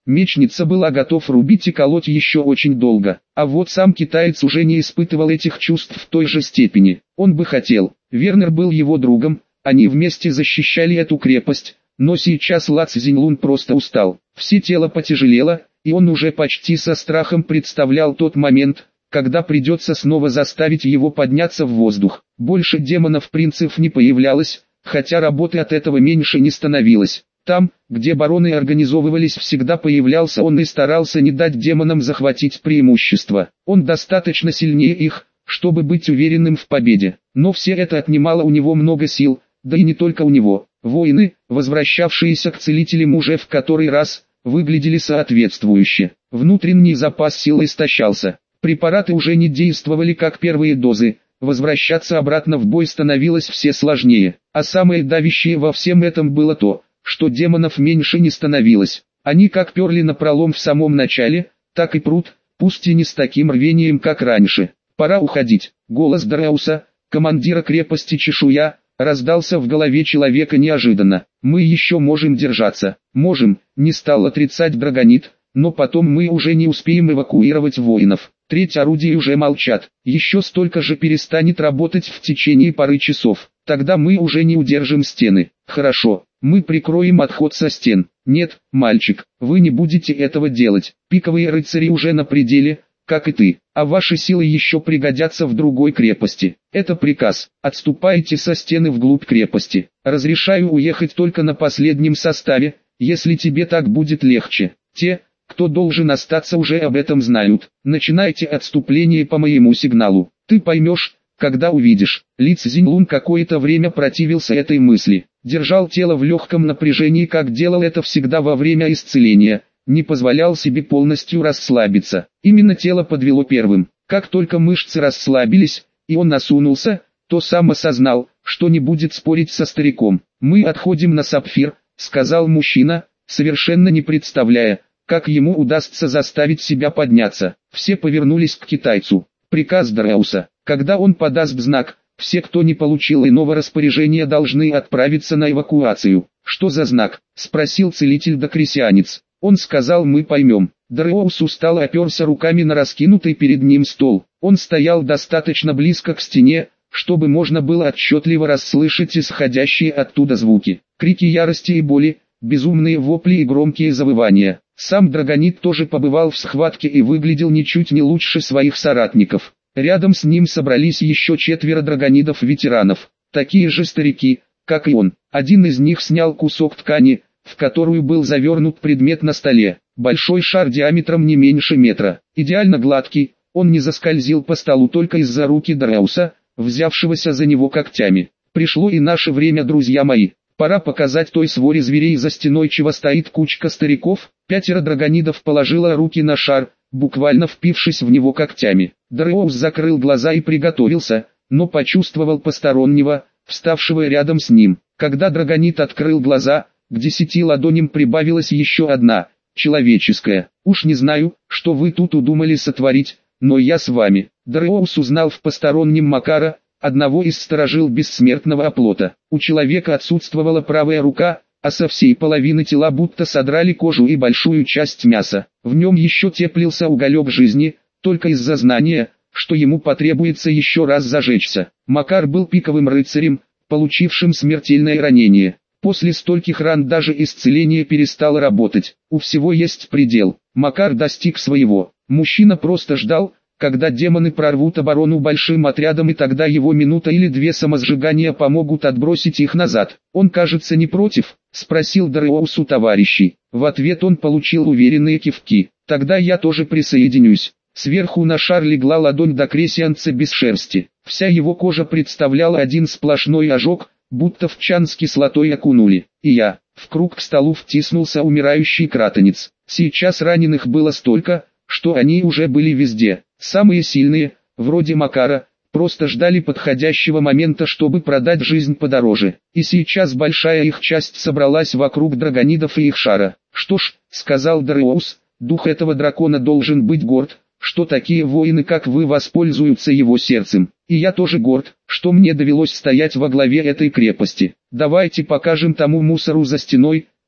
Мечница была готов рубить и колоть еще очень долго, а вот сам китаец уже не испытывал этих чувств в той же степени. Он бы хотел, Вернер был его другом, они вместе защищали эту крепость, но сейчас Ла Цзиньлун просто устал. Все тело потяжелело, и он уже почти со страхом представлял тот момент, когда придется снова заставить его подняться в воздух. Больше демонов-принцев не появлялось, хотя работы от этого меньше не становилось. Там, где бароны организовывались, всегда появлялся он и старался не дать демонам захватить преимущество. Он достаточно сильнее их, чтобы быть уверенным в победе. Но все это отнимало у него много сил, да и не только у него. Воины, возвращавшиеся к целителям уже в который раз, выглядели соответствующе. Внутренний запас сил истощался. Препараты уже не действовали как первые дозы. Возвращаться обратно в бой становилось все сложнее. А самое давящее во всем этом было то, что демонов меньше не становилось. Они как перли напролом в самом начале, так и прут, пусть и не с таким рвением, как раньше. «Пора уходить». Голос Дарауса, командира крепости Чешуя, раздался в голове человека неожиданно. «Мы еще можем держаться». «Можем», не стал отрицать Драгонит, «но потом мы уже не успеем эвакуировать воинов. Треть орудий уже молчат. Еще столько же перестанет работать в течение пары часов. Тогда мы уже не удержим стены». «Хорошо, мы прикроем отход со стен». «Нет, мальчик, вы не будете этого делать. Пиковые рыцари уже на пределе, как и ты, а ваши силы еще пригодятся в другой крепости. Это приказ. Отступайте со стены вглубь крепости. Разрешаю уехать только на последнем составе, если тебе так будет легче. Те, кто должен остаться, уже об этом знают. Начинайте отступление по моему сигналу. Ты поймешь, когда увидишь». Ли Цзиньлун какое-то время противился этой мысли. Держал тело в легком напряжении, как делал это всегда во время исцеления. Не позволял себе полностью расслабиться. Именно тело подвело первым. Как только мышцы расслабились, и он осунулся, то сам осознал, что не будет спорить со стариком. «Мы отходим на Сапфир», — сказал мужчина, совершенно не представляя, как ему удастся заставить себя подняться. Все повернулись к китайцу. Приказ Дарауса. Когда он подаст знак, все, кто не получил иного распоряжения, должны отправиться на эвакуацию. «Что за знак?» — спросил целитель-докресианец. Он сказал: «Мы поймем». Дареус устало оперся руками на раскинутый перед ним стол. Он стоял достаточно близко к стене, чтобы можно было отчетливо расслышать исходящие оттуда звуки. Крики ярости и боли, безумные вопли и громкие завывания. Сам Драгонит тоже побывал в схватке и выглядел ничуть не лучше своих соратников. Рядом с ним собрались еще 4 драгонидов-ветеранов, такие же старики, как и он. Один из них снял кусок ткани, в которую был завернут предмет на столе. Большой шар диаметром не меньше метра, идеально гладкий, он не заскользил по столу только из-за руки Дарауса, взявшегося за него когтями. «Пришло и наше время, друзья мои. Пора показать той своре зверей за стеной, чего стоит кучка стариков». 5 драгонидов положила руки на шар, буквально впившись в него когтями. Дареус закрыл глаза и приготовился, но почувствовал постороннего, вставшего рядом с ним. Когда драгонид открыл глаза, к 10 ладоням прибавилась еще одна, человеческая. «Уж не знаю, что вы тут удумали сотворить, но я с вами». Дареус узнал в постороннем Макара, одного из сторожил бессмертного оплота. У человека отсутствовала правая рука, а со всей половины тела будто содрали кожу и большую часть мяса. В нем еще теплился уголек жизни, только из-за знания, что ему потребуется еще раз зажечься. Макар был пиковым рыцарем, получившим смертельное ранение. После стольких ран даже исцеление перестало работать. У всего есть предел. Макар достиг своего. Мужчина просто ждал, когда демоны прорвут оборону большим отрядом, и тогда его минута или 2 самосжигания помогут отбросить их назад. «Он, кажется, не против?» — спросил Дареус у товарищей. В ответ он получил уверенные кивки. «Тогда я тоже присоединюсь». Сверху на шар легла ладонь докресианца без шерсти. Вся его кожа представляла один сплошной ожог, будто в чан с кислотой окунули. И я. В круг к столу втиснулся умирающий кратонец. Сейчас раненых было столько, что они уже были везде. Самые сильные, вроде Макара, просто ждали подходящего момента, чтобы продать жизнь подороже. И сейчас большая их часть собралась вокруг драгонидов и их шара. «Что ж», — сказал Дареус, — «дух этого дракона должен быть горд, что такие воины, как вы, воспользуются его сердцем. И я тоже горд, что мне довелось стоять во главе этой крепости. Давайте покажем тому мусору за стеной,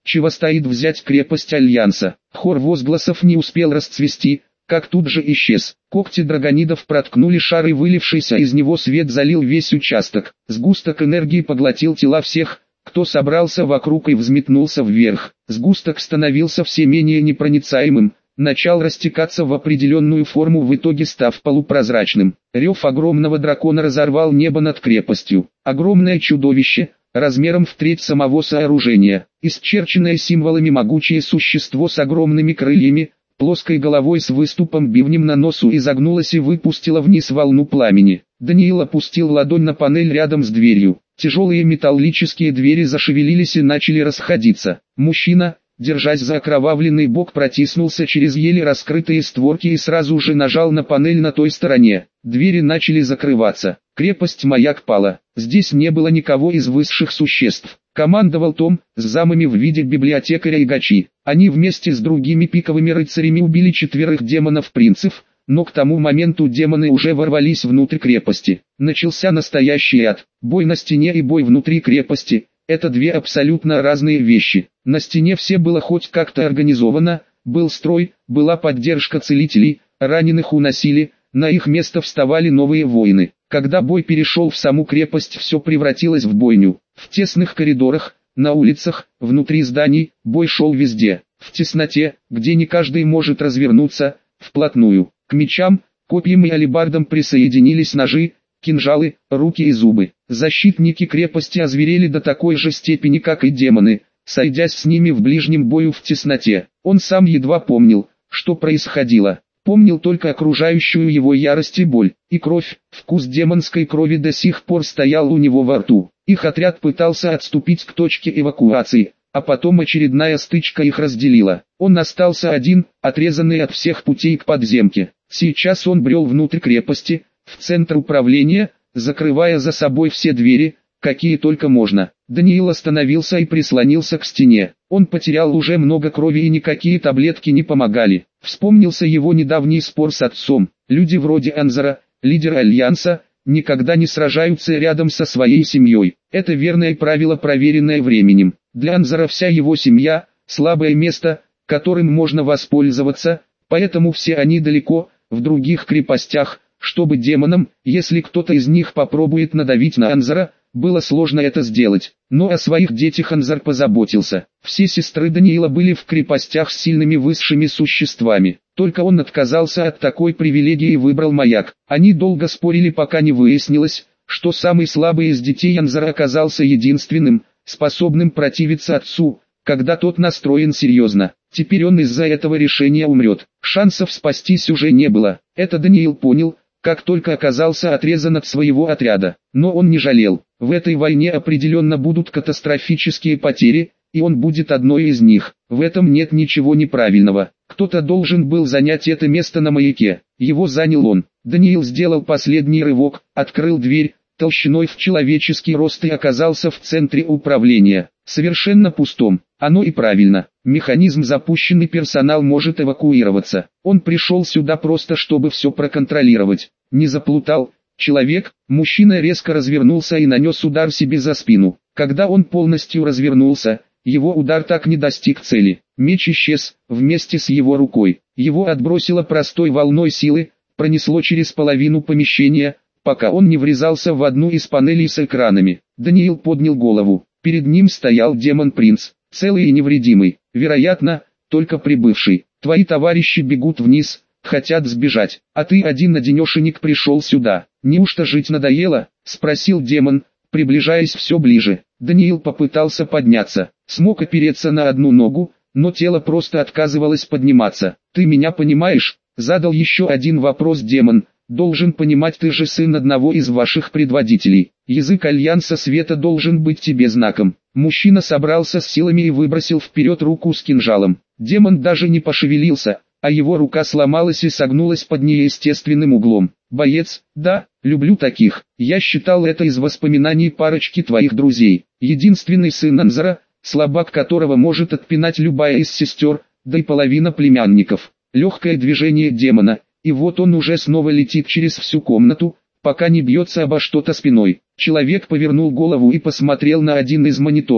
Чего стоит взять крепость Альянса? Хор возгласов не успел расцвести, как тут же исчез. Когти драгонидов проткнули шар и вылившийся из него свет залил весь участок. Сгусток энергии поглотил тела всех, кто собрался вокруг и взметнулся вверх. Сгусток становился все менее непроницаемым, начал растекаться в определенную форму, в итоге став полупрозрачным. Рев огромного дракона разорвал небо над крепостью. Огромное чудовище, размером в треть самого сооружения, исчерченное символами могучее существо с огромными крыльями, плоской головой с выступом бивнем на носу, изогнулось и выпустило вниз волну пламени. Даниил опустил ладонь на панель рядом с дверью. Тяжелые металлические двери зашевелились и начали расходиться. Мужчина, держась за окровавленный бок, протиснулся через еле раскрытые створки и сразу же нажал на панель на той стороне. Двери начали закрываться. Крепость-маяк пала. Здесь не было никого из высших существ. Командовал Том, с замами в виде библиотекаря и гачи. Они вместе с другими пиковыми рыцарями убили 4 демонов-принцев, но к тому моменту демоны уже ворвались внутрь крепости. Начался настоящий ад. Бой на стене и бой внутри крепости – это две абсолютно разные вещи. На стене все было хоть как-то организовано, был строй, была поддержка целителей, раненых уносили, на их место вставали новые воины. Когда бой перешел в саму крепость, все превратилось в бойню. В тесных коридорах, на улицах, внутри зданий, бой шел везде. В тесноте, где не каждый может развернуться, вплотную. К мечам, копьям и алебардам присоединились ножи, кинжалы, руки и зубы. Защитники крепости озверели до такой же степени, как и демоны, сойдясь с ними в ближнем бою в тесноте. Он сам едва помнил, что происходило. Помнил только окружающую его ярость и боль, и кровь. Вкус демонской крови до сих пор стоял у него во рту. Их отряд пытался отступить к точке эвакуации, а потом очередная стычка их разделила. Он остался один, отрезанный от всех путей к подземке. Сейчас он брел внутрь крепости, в центр управления, закрывая за собой все двери, какие только можно. Даниил остановился и прислонился к стене. Он потерял уже много крови и никакие таблетки не помогали. Вспомнился его недавний спор с отцом. Люди вроде Анзара, лидера Альянса, никогда не сражаются рядом со своей семьей. Это верное правило, проверенное временем. Для Анзара вся его семья – слабое место, которым можно воспользоваться, поэтому все они далеко, в других крепостях, чтобы демонам, если кто-то из них попробует надавить на Анзара, было сложно это сделать. Но о своих детях Анзар позаботился. Все сестры Даниила были в крепостях с сильными высшими существами. Только он отказался от такой привилегии и выбрал маяк. Они долго спорили, пока не выяснилось, что самый слабый из детей Анзара оказался единственным, способным противиться отцу, когда тот настроен серьезно. Теперь он из-за этого решения умрет. Шансов спастись уже не было. Это Даниил понял, как только оказался отрезан от своего отряда. Но он не жалел. В этой войне определенно будут катастрофические потери, и он будет одной из них. В этом нет ничего неправильного. Кто-то должен был занять это место на маяке. Его занял он. Даниил сделал последний рывок, открыл дверь, толщиной в человеческий рост, и оказался в центре управления. Совершенно пустом. Оно и правильно. Механизм запущен и персонал может эвакуироваться. Он пришел сюда просто чтобы все проконтролировать. Не заплутал. Человек, мужчина резко развернулся и нанес удар себе за спину. Когда он полностью развернулся, его удар так не достиг цели. Меч исчез, вместе с его рукой. Его отбросило простой волной силы, пронесло через половину помещения, пока он не врезался в одну из панелей с экранами. Даниил поднял голову. Перед ним стоял демон-принц, целый и невредимый, вероятно, только прибывший. Твои товарищи бегут вниз, хотят сбежать, а ты один-одинешенек пришел сюда. Неужто жить надоело? Спросил демон, приближаясь все ближе. Даниил попытался подняться, смог опереться на одну ногу, но тело просто отказывалось подниматься. Ты меня понимаешь? Задал еще один вопрос демон. Должен понимать, ты же сын одного из ваших предводителей. Язык Альянса Света должен быть тебе знаком. Мужчина собрался с силами и выбросил вперед руку с кинжалом. Демон даже не пошевелился, а его рука сломалась и согнулась под неестественным углом. Боец, да, люблю таких. Я считал это из воспоминаний парочки твоих друзей. Единственный сын Анзара, слабак которого может отпинать любая из сестер, да и половина племянников. Легкое движение демона. И вот он уже снова летит через всю комнату, пока не бьется обо что-то спиной. Человек повернул голову и посмотрел на один из мониторов.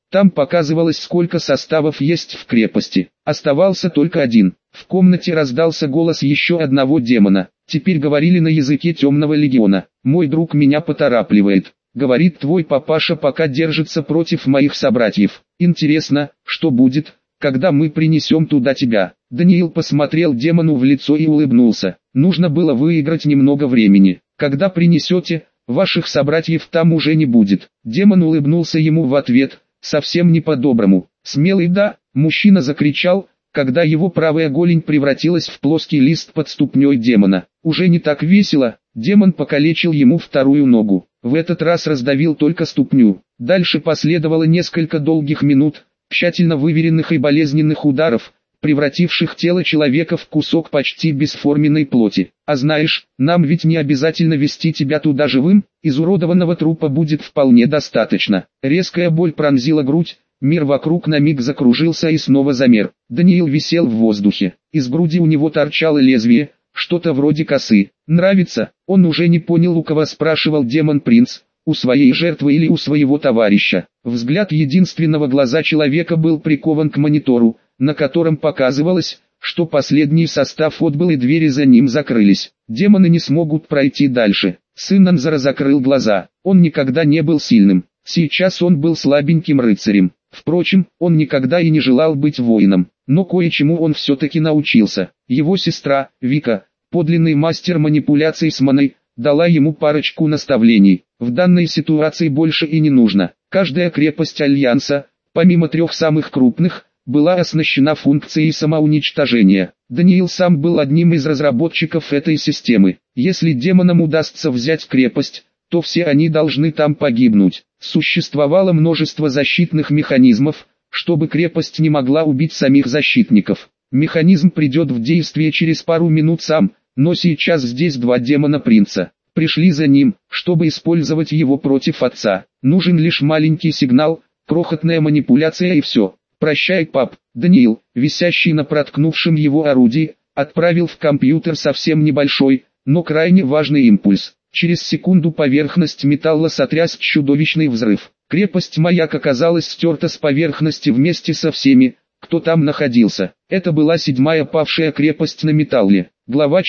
Там показывалось, сколько составов есть в крепости. Оставался только один. В комнате раздался голос еще одного демона. Теперь говорили на языке Темного Легиона. «Мой друг меня поторапливает. Говорит, твой папаша пока держится против моих собратьев. Интересно, что будет, когда мы принесем туда тебя?» Даниил посмотрел демону в лицо и улыбнулся. Нужно было выиграть немного времени. «Когда принесете, ваших собратьев там уже не будет». Демон улыбнулся ему в ответ, совсем не по-доброму. «Смелый, да?» — мужчина закричал, когда его правая голень превратилась в плоский лист под ступней демона. Уже не так весело, демон покалечил ему вторую ногу. В этот раз раздавил только ступню. Дальше последовало несколько долгих минут, тщательно выверенных и болезненных ударов, превративших тело человека в кусок почти бесформенной плоти. «А знаешь, нам ведь не обязательно вести тебя туда живым, изуродованного трупа будет вполне достаточно». Резкая боль пронзила грудь, мир вокруг на миг закружился и снова замер. Даниил висел в воздухе, из груди у него торчало лезвие, что-то вроде косы. «Нравится?» Он уже не понял, у кого спрашивал демон-принц, у своей жертвы или у своего товарища. Взгляд единственного глаза человека был прикован к монитору, на котором показывалось, что последний состав отбыл и двери за ним закрылись. Демоны не смогут пройти дальше. Сын Анзара закрыл глаза. Он никогда не был сильным. Сейчас он был слабеньким рыцарем. Впрочем, он никогда и не желал быть воином. Но кое-чему он все-таки научился. Его сестра, Вика, подлинный мастер манипуляций с маной, дала ему парочку наставлений. В данной ситуации больше и не нужно. Каждая крепость Альянса, помимо 3 самых крупных, была оснащена функцией самоуничтожения. Даниил сам был одним из разработчиков этой системы. Если демонам удастся взять крепость, то все они должны там погибнуть. Существовало множество защитных механизмов, чтобы крепость не могла убить самих защитников. Механизм придет в действие через пару минут сам, но сейчас здесь 2 демона-принца. Пришли за ним, чтобы использовать его против отца. Нужен лишь маленький сигнал, крохотная манипуляция и все. «Прощай, пап». Даниил, висящий на проткнувшем его орудии, отправил в компьютер совсем небольшой, но крайне важный импульс. Через секунду поверхность металла сотряс чудовищный взрыв. Крепость Маяк оказалась стерта с поверхности вместе со всеми, кто там находился. Это была 7-я павшая крепость на Металле. Глава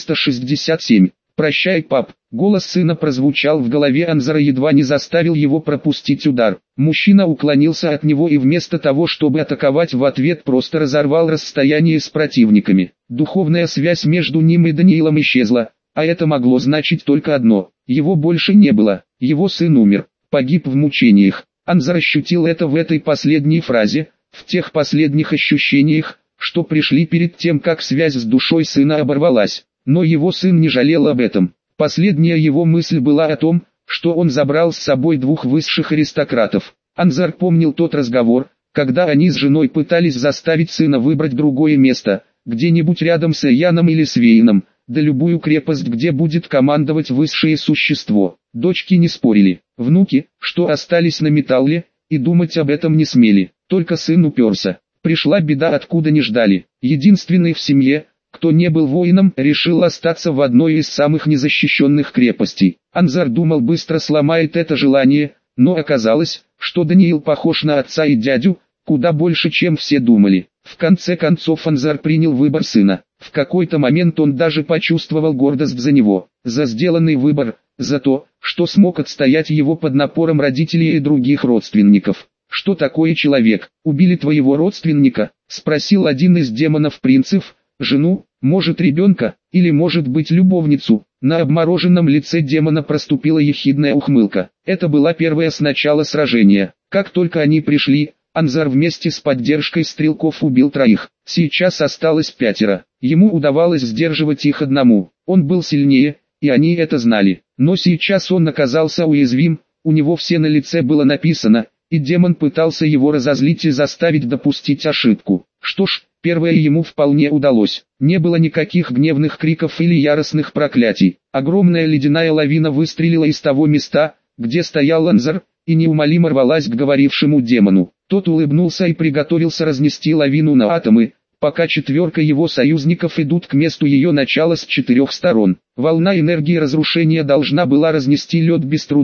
467. «Прощай, пап». Голос сына прозвучал в голове Анзара, едва не заставил его пропустить удар. Мужчина уклонился от него и вместо того, чтобы атаковать в ответ, просто разорвал расстояние с противниками. Духовная связь между ним и Даниилом исчезла, а это могло значить только одно: его больше не было, его сын умер, погиб в мучениях. Анзар ощутил это в этой последней фразе, в тех последних ощущениях, что пришли перед тем, как связь с душой сына оборвалась. Но его сын не жалел об этом. Последняя его мысль была о том, что он забрал с собой 2 высших аристократов. Анзар помнил тот разговор, когда они с женой пытались заставить сына выбрать другое место, где-нибудь рядом с Ияном или с Вейном, да любую крепость, где будет командовать высшее существо. Дочки не спорили, внуки, что остались на Металле, и думать об этом не смели. Только сын уперся. Пришла беда, откуда не ждали. Единственный в семье, кто не был воином, решил остаться в одной из самых незащищенных крепостей. Анзар думал, быстро сломает это желание, но оказалось, что Даниил похож на отца и дядю, куда больше, чем все думали. В конце концов Анзар принял выбор сына. В какой-то момент он даже почувствовал гордость за него, за сделанный выбор, за то, что смог отстоять его под напором родителей и других родственников. «Что такое человек? Убили твоего родственника?» — спросил один из демонов-принцев. «Жену, может ребенка, или может быть любовницу». На обмороженном лице демона проступила ехидная ухмылка. Это была первая с начала сражения. Как только они пришли, Анзар вместе с поддержкой стрелков убил 3. Сейчас осталось 5. Ему удавалось сдерживать их одному. Он был сильнее, и они это знали. Но сейчас он оказался уязвим, у него все на лице было написано, и демон пытался его разозлить и заставить допустить ошибку. Что ж, первое ему вполне удалось. Не было никаких гневных криков или яростных проклятий. Огромная ледяная лавина выстрелила из того места, где стоял Анзар, и неумолимо рвалась к говорившему демону. Тот улыбнулся и приготовился разнести лавину на атомы, пока 4 его союзников идут к месту ее начала с 4 сторон. Волна энергии разрушения должна была разнести лед без труда,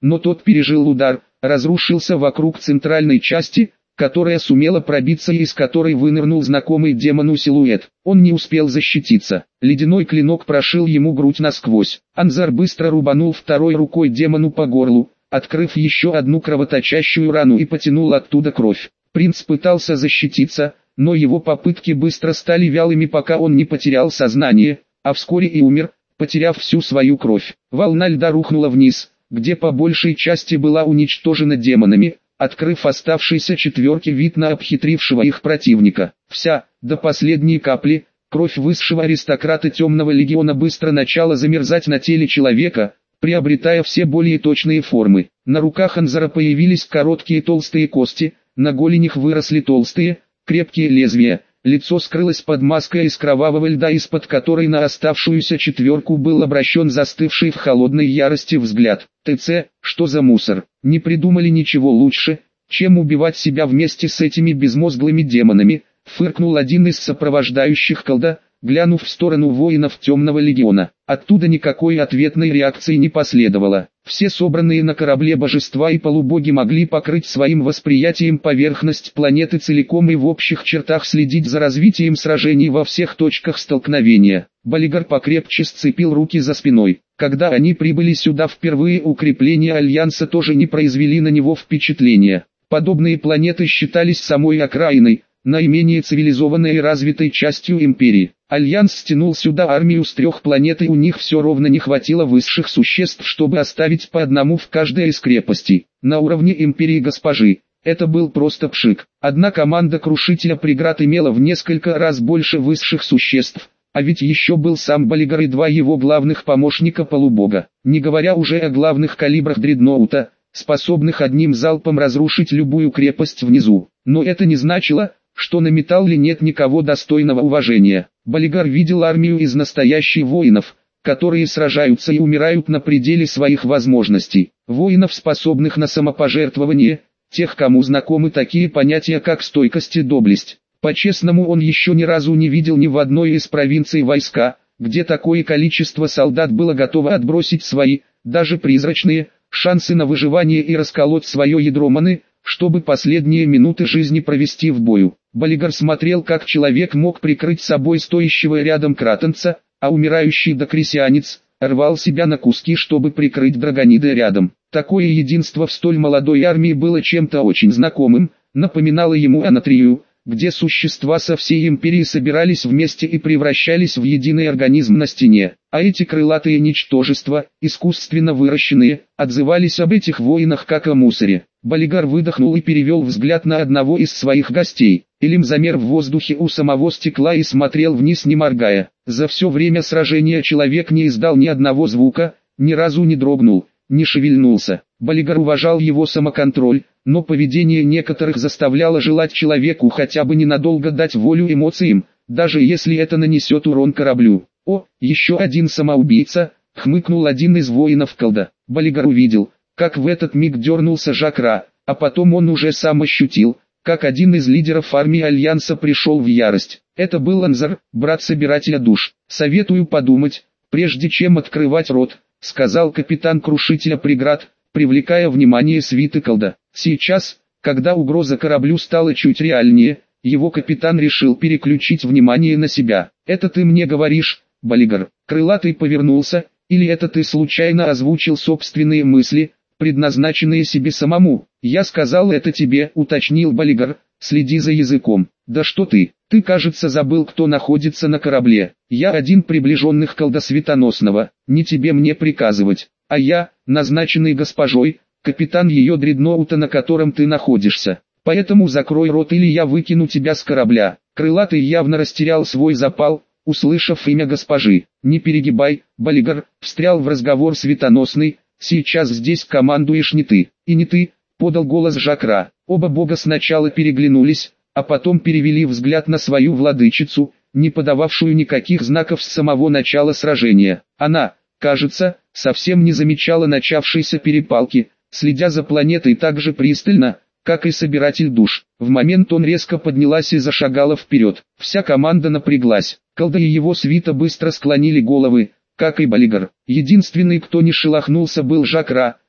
но тот пережил удар, разрушился вокруг центральной части, которая сумела пробиться и из которой вынырнул знакомый демону силуэт. Он не успел защититься. Ледяной клинок прошил ему грудь насквозь. Анзар быстро рубанул второй рукой демону по горлу, открыв еще одну кровоточащую рану, и потянул оттуда кровь. Принц пытался защититься, но его попытки быстро стали вялыми, пока он не потерял сознание, а вскоре и умер, потеряв всю свою кровь. Волна льда рухнула вниз, где по большей части была уничтожена демонами, открыв оставшейся четверке вид на обхитрившего их противника. Вся, до последней капли, кровь высшего аристократа Темного Легиона быстро начала замерзать на теле человека, приобретая все более точные формы. На руках Анзара появились короткие толстые кости, на голенях выросли толстые, крепкие лезвия. Лицо скрылось под маской из кровавого льда, из-под которой на оставшуюся четверку был обращен застывший в холодной ярости взгляд. ТЦ, что за мусор? Не придумали ничего лучше, чем убивать себя вместе с этими безмозглыми демонами, фыркнул один из сопровождающих колда, глянув в сторону воинов Темного Легиона. Оттуда никакой ответной реакции не последовало. Все собранные на корабле божества и полубоги могли покрыть своим восприятием поверхность планеты целиком и в общих чертах следить за развитием сражений во всех точках столкновения. Балигар покрепче сцепил руки за спиной. Когда они прибыли сюда впервые, укрепления Альянса тоже не произвели на него впечатления. Подобные планеты считались самой окраиной, наименее цивилизованной и развитой частью империи. Альянс стянул сюда армию с 3 планет, и у них все ровно не хватило высших существ, чтобы оставить по одному в каждой из крепостей. На уровне империи госпожи, это был просто пшик. Одна команда крушителя преград имела в несколько раз больше высших существ, а ведь еще был сам Балигар и 2 его главных помощника полубога. Не говоря уже о главных калибрах дредноута, способных одним залпом разрушить любую крепость внизу. Но это не значило, что на Металле нет никого достойного уважения. Балигар видел армию из настоящих воинов, которые сражаются и умирают на пределе своих возможностей. Воинов, способных на самопожертвование, тех, кому знакомы такие понятия, как стойкость и доблесть. По-честному, он еще ни разу не видел ни в одной из провинций войска, где такое количество солдат было готово отбросить свои, даже призрачные, шансы на выживание и расколоть свое ядро маны, чтобы последние минуты жизни провести в бою. Балигар смотрел, как человек мог прикрыть собой стоящего рядом кратенца, а умирающий докресианец рвал себя на куски, чтобы прикрыть драгонида рядом. Такое единство в столь молодой армии было чем-то очень знакомым, напоминало ему Анатрию, где существа со всей империи собирались вместе и превращались в единый организм на стене. А эти крылатые ничтожества, искусственно выращенные, отзывались об этих воинах как о мусоре. Балигар выдохнул и перевел взгляд на одного из своих гостей. Илим замер в воздухе у самого стекла и смотрел вниз, не моргая. За все время сражения человек не издал ни одного звука, ни разу не дрогнул, не шевельнулся. Балигар уважал его самоконтроль, но поведение некоторых заставляло желать человеку хотя бы ненадолго дать волю эмоциям, даже если это нанесет урон кораблю. «О, еще один самоубийца!» — хмыкнул один из воинов колда. Балигар увидел, как в этот миг дернулся Жакра, а потом он уже сам ощутил, как один из лидеров армии Альянса пришел в ярость. Это был Анзар, брат собирателя душ. «Советую подумать, прежде чем открывать рот», — сказал капитан крушителя преград, привлекая внимание свиты колда. Сейчас, когда угроза кораблю стала чуть реальнее, его капитан решил переключить внимание на себя. «Это ты мне говоришь, Балигар?» Крылатый повернулся. «Или это ты случайно озвучил собственные мысли, предназначенные себе самому?» «Я сказал это тебе», — уточнил Балигар. «Следи за языком». «Да что ты, кажется, забыл, кто находится на корабле. Я один приближенных колда Светоносного, не тебе мне приказывать, а я, назначенный госпожой, капитан ее дредноута, на котором ты находишься. Поэтому закрой рот, или я выкину тебя с корабля». Крылатый явно растерял свой запал, услышав имя госпожи. «Не перегибай, Балигар», — встрял в разговор Светоносный. «Сейчас здесь командуешь не ты, и не ты», — подал голос Жакра. Оба бога сначала переглянулись, а потом перевели взгляд на свою владычицу, не подававшую никаких знаков с самого начала сражения. Она, кажется, совсем не замечала начавшейся перепалки, следя за планетой так же пристально, как и собиратель душ. В момент он резко поднялась и зашагала вперед. Вся команда напряглась. Колда и его свита быстро склонили головы, как и Балигар. Единственный, кто не шелохнулся, был Жакра,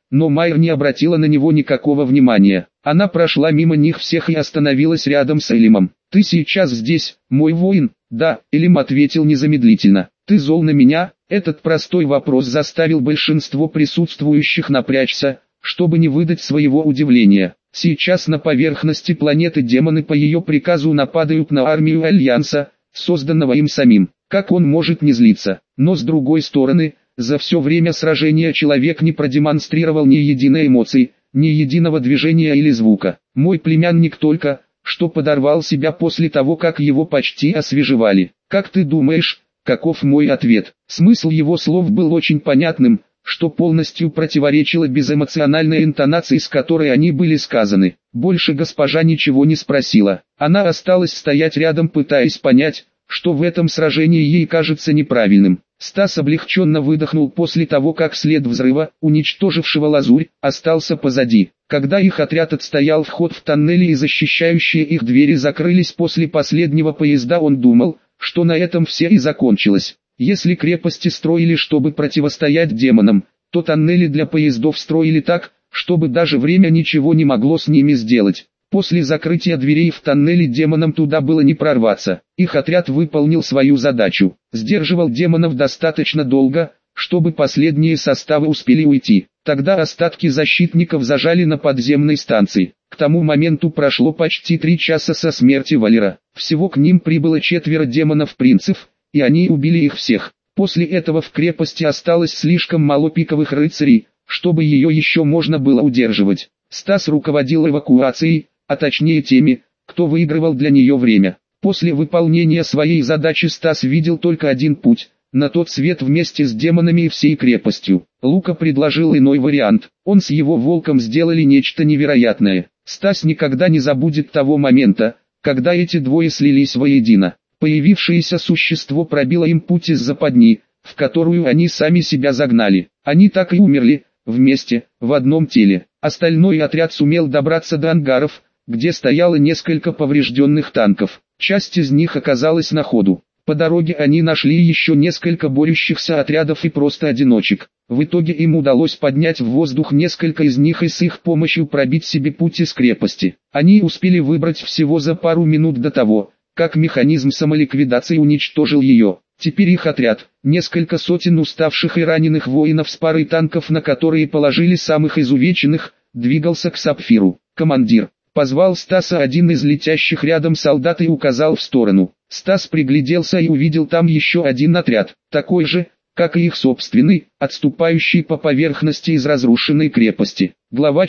но Майер не обратила на него никакого внимания. Она прошла мимо них всех и остановилась рядом с Элимом. «Ты сейчас здесь, мой воин?» «Да», Элим ответил незамедлительно. «Ты зол на меня?» Этот простой вопрос заставил большинство присутствующих напрячься, чтобы не выдать своего удивления. Сейчас на поверхности планеты демоны по ее приказу нападают на армию Альянса, созданного им самим. Как он может не злиться? Но с другой стороны, за все время сражения человек не продемонстрировал ни единой эмоции, ни единого движения или звука. Мой племянник только что подорвал себя после того, как его почти освежевали. Как ты думаешь, каков мой ответ? Смысл его слов был очень понятным, что полностью противоречило безэмоциональной интонации, с которой они были сказаны. Больше госпожа ничего не спросила. Она осталась стоять рядом, пытаясь понять, что в этом сражении ей кажется неправильным. Стас облегченно выдохнул после того, как след взрыва, уничтожившего лазурь, остался позади. Когда их отряд отстоял вход в тоннели и защищающие их двери закрылись после последнего поезда, он думал, что на этом все и закончилось. Если крепости строили, чтобы противостоять демонам, то тоннели для поездов строили так, чтобы даже время ничего не могло с ними сделать. После закрытия дверей в тоннеле демонам туда было не прорваться. Их отряд выполнил свою задачу. Сдерживал демонов достаточно долго, чтобы последние составы успели уйти. Тогда остатки защитников зажали на подземной станции. К тому моменту прошло почти 3 часа со смерти Валера. Всего к ним прибыло 4 демонов-принцев, и они убили их всех. После этого в крепости осталось слишком мало пиковых рыцарей, чтобы ее еще можно было удерживать. Стас руководил эвакуацией, а точнее теми, кто выигрывал для нее время. После выполнения своей задачи Стас видел только один путь – на тот свет вместе с демонами и всей крепостью. Лука предложил иной вариант. Он с его волком сделали нечто невероятное. Стас никогда не забудет того момента, когда эти двое слились воедино. Появившееся существо пробило им путь из западни, в которую они сами себя загнали. Они так и умерли, вместе, в одном теле. Остальной отряд сумел добраться до ангаров, где стояло несколько поврежденных танков. Часть из них оказалась на ходу. По дороге они нашли еще несколько борющихся отрядов и просто одиночек. В итоге им удалось поднять в воздух несколько из них и с их помощью пробить себе путь из крепости. Они успели выбрать всего за пару минут до того, как механизм самоликвидации уничтожил ее. Теперь их отряд, несколько сотен уставших и раненых воинов с парой танков, на которые положили самых изувеченных, двигался к Сапфиру. «Командир!» — позвал Стаса один из летящих рядом солдат и указал в сторону. Стас пригляделся и увидел там еще один отряд, такой же, как и их собственный, отступающий по поверхности из разрушенной крепости. Глава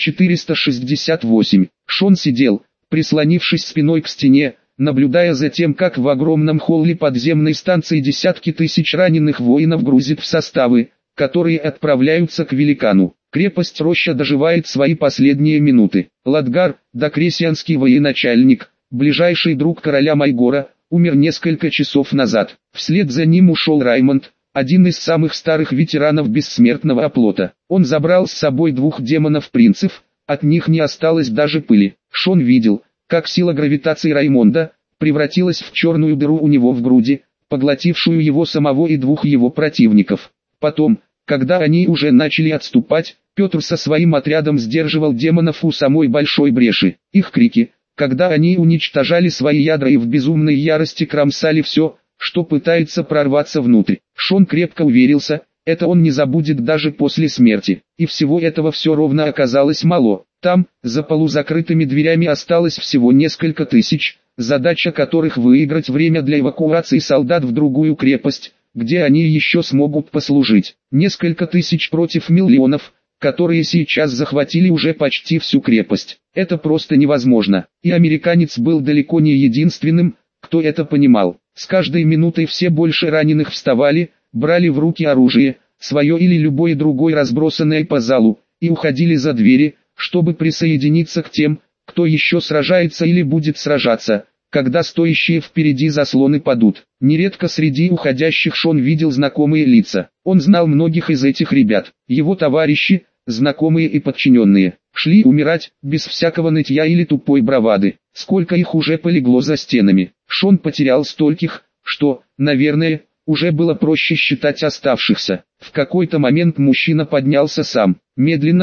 468. Шон сидел, прислонившись спиной к стене, наблюдая за тем, как в огромном холле подземной станции десятки тысяч раненых воинов грузят в составы, которые отправляются к великану. Крепость Роща доживает свои последние минуты. Ладгар, докресианский военачальник, ближайший друг короля Майгора, умер несколько часов назад. Вслед за ним ушел Раймонд, один из самых старых ветеранов бессмертного оплота. Он забрал с собой 2 демонов-принцев, от них не осталось даже пыли. Шон видел, как сила гравитации Раймонда превратилась в черную дыру у него в груди, поглотившую его самого и 2 его противников. Потом, когда они уже начали отступать, Петр со своим отрядом сдерживал демонов у самой большой бреши. Их крики, когда они уничтожали свои ядра и в безумной ярости кромсали все, что пытается прорваться внутрь. Шон крепко уверился, это он не забудет даже после смерти. И всего этого все ровно оказалось мало. Там, за полузакрытыми дверями осталось всего несколько тысяч, задача которых выиграть время для эвакуации солдат в другую крепость, где они еще смогут послужить. Несколько тысяч против миллионов, которые сейчас захватили уже почти всю крепость. Это просто невозможно. И американец был далеко не единственным, кто это понимал. С каждой минутой все больше раненых вставали, брали в руки оружие, свое или любое другое разбросанное по залу, и уходили за двери, чтобы присоединиться к тем, кто еще сражается или будет сражаться, когда стоящие впереди заслоны падут. Нередко среди уходящих Шон видел знакомые лица. Он знал многих из этих ребят. Его товарищи, знакомые и подчиненные, шли умирать, без всякого нытья или тупой бравады. Сколько их уже полегло за стенами. Шон потерял стольких, что, наверное, уже было проще считать оставшихся. В какой-то момент мужчина поднялся сам. Медленно,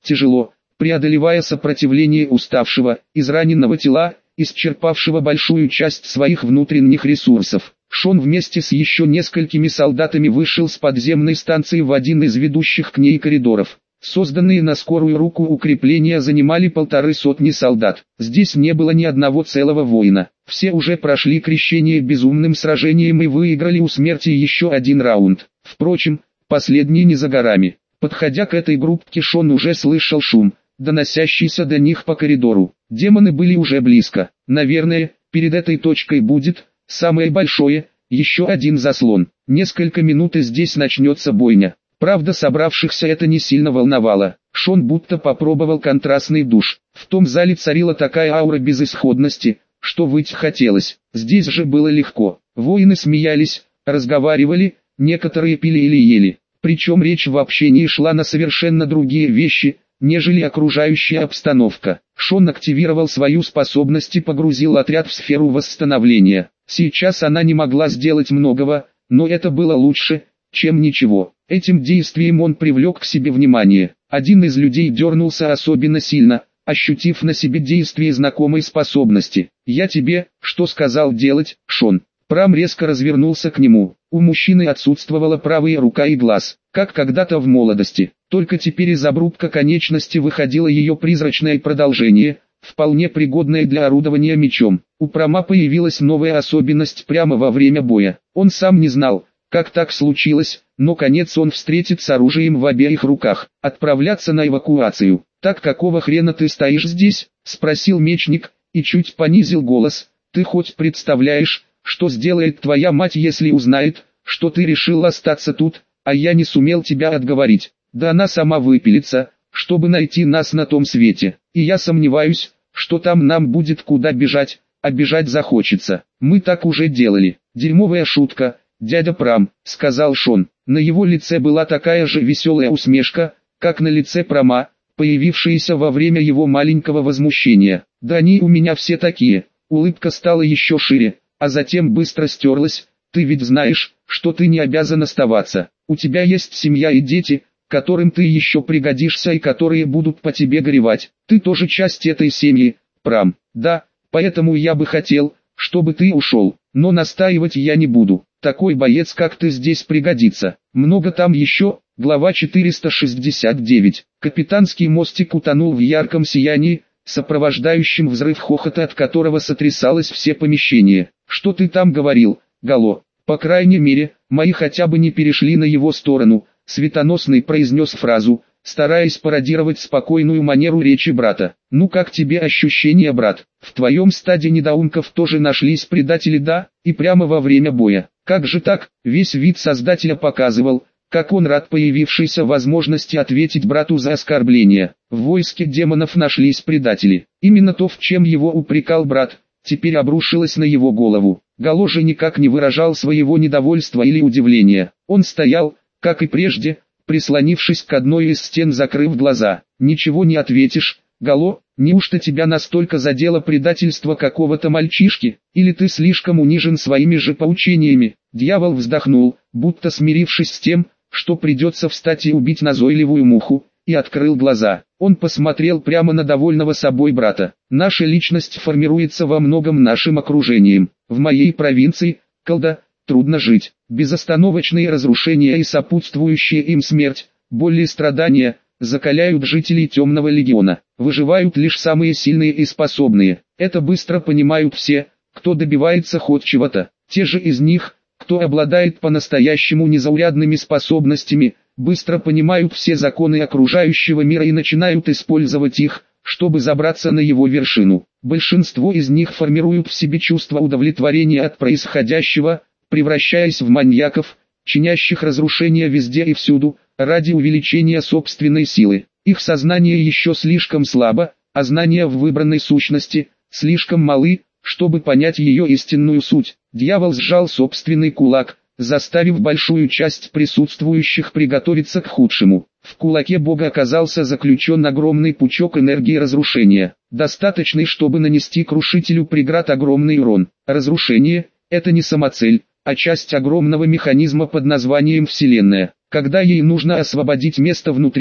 тяжело, преодолевая сопротивление уставшего, израненного тела, исчерпавшего большую часть своих внутренних ресурсов. Шон вместе с еще несколькими солдатами вышел с подземной станции в один из ведущих к ней коридоров. Созданные на скорую руку укрепления занимали 150 солдат. Здесь не было ни одного целого воина. Все уже прошли крещение безумным сражением и выиграли у смерти еще один раунд. Впрочем, последний не за горами. Подходя к этой группке, Шон уже слышал шум, доносящийся до них по коридору. Демоны были уже близко. Наверное, перед этой точкой будет самое большое, еще один заслон. Несколько минут и здесь начнется бойня. Правда, собравшихся это не сильно волновало. Шон будто попробовал контрастный душ. В том зале царила такая аура безысходности, что выть хотелось. Здесь же было легко. Воины смеялись, разговаривали, некоторые пили или ели. Причем речь в общении шла на совершенно другие вещи, нежели окружающая обстановка. Шон активировал свою способность и погрузил отряд в сферу восстановления. Сейчас она не могла сделать многого, но это было лучше, чем ничего. Этим действием он привлек к себе внимание. Один из людей дернулся особенно сильно, ощутив на себе действие знакомой способности. «Я тебе, что сказал делать, Шон?» Прам резко развернулся к нему. У мужчины отсутствовала правая рука и глаз, как когда-то в молодости. Только теперь из обрубка конечности выходило ее призрачное продолжение, вполне пригодное для орудования мечом. У Прама появилась новая особенность прямо во время боя. Он сам не знал, как так случилось, но конец он встретит с оружием в обеих руках. «Отправляться на эвакуацию. Так какого хрена ты стоишь здесь?» — спросил мечник, и чуть понизил голос. «Ты хоть представляешь, что сделает твоя мать, если узнает, что ты решил остаться тут, а я не сумел тебя отговорить? Да она сама выпилится, чтобы найти нас на том свете. И я сомневаюсь, что там нам будет куда бежать, а бежать захочется. Мы так уже делали». «Дерьмовая шутка, дядя Прам», — сказал Шон. На его лице была такая же веселая усмешка, как на лице Прама, появившаяся во время его маленького возмущения. «Да они у меня все такие». Улыбка стала еще шире, а затем быстро стерлась. «Ты ведь знаешь, что ты не обязан оставаться. У тебя есть семья и дети, которым ты еще пригодишься и которые будут по тебе горевать. Ты тоже часть этой семьи, Прам. Да, поэтому я бы хотел, чтобы ты ушел, но настаивать я не буду. Такой боец, как ты, здесь пригодится. Много там еще». Глава 469. Капитанский мостик утонул в ярком сиянии, сопровождающим взрыв хохота, от которого сотрясалось все помещение. «Что ты там говорил, Гало? По крайней мере, мои хотя бы не перешли на его сторону», — Светоносный произнес фразу, стараясь пародировать спокойную манеру речи брата. «Ну как тебе ощущения, брат? В твоем стаде недоумков тоже нашлись предатели, да? И прямо во время боя. Как же так?» Весь вид создателя показывал, как он рад появившейся возможности ответить брату за оскорбление. В войске демонов нашлись предатели. Именно то, в чем его упрекал брат, теперь обрушилось на его голову. Гало же никак не выражал своего недовольства или удивления. Он стоял, как и прежде, прислонившись к одной из стен, закрыв глаза. «Ничего не ответишь, Гало? Неужто тебя настолько задело предательство какого-то мальчишки, или ты слишком унижен своими же поучениями?» Дьявол вздохнул, будто смирившись с тем, что придется встать и убить назойливую муху, и открыл глаза. Он посмотрел прямо на довольного собой брата. «Наша личность формируется во многом нашим окружением. В моей провинции, Колда, трудно жить. Безостановочные разрушения и сопутствующая им смерть, боль и страдания, закаляют жителей Темного Легиона. Выживают лишь самые сильные и способные. Это быстро понимают все, кто добивается хоть чего-то. Те же из них, кто обладает по-настоящему незаурядными способностями, быстро понимают все законы окружающего мира и начинают использовать их, чтобы забраться на его вершину. Большинство из них формируют в себе чувство удовлетворения от происходящего, превращаясь в маньяков, чинящих разрушения везде и всюду, ради увеличения собственной силы. Их сознание еще слишком слабо, а знания в выбранной сущности слишком малы, чтобы понять ее истинную суть. Дьявол сжал собственный кулак, заставив большую часть присутствующих приготовиться к худшему. В кулаке Бога оказался заключен огромный пучок энергии разрушения, достаточный, чтобы нанести крушителю преград огромный урон. Разрушение – это не самоцель, а часть огромного механизма под названием Вселенная. Когда ей нужно освободить место внутри,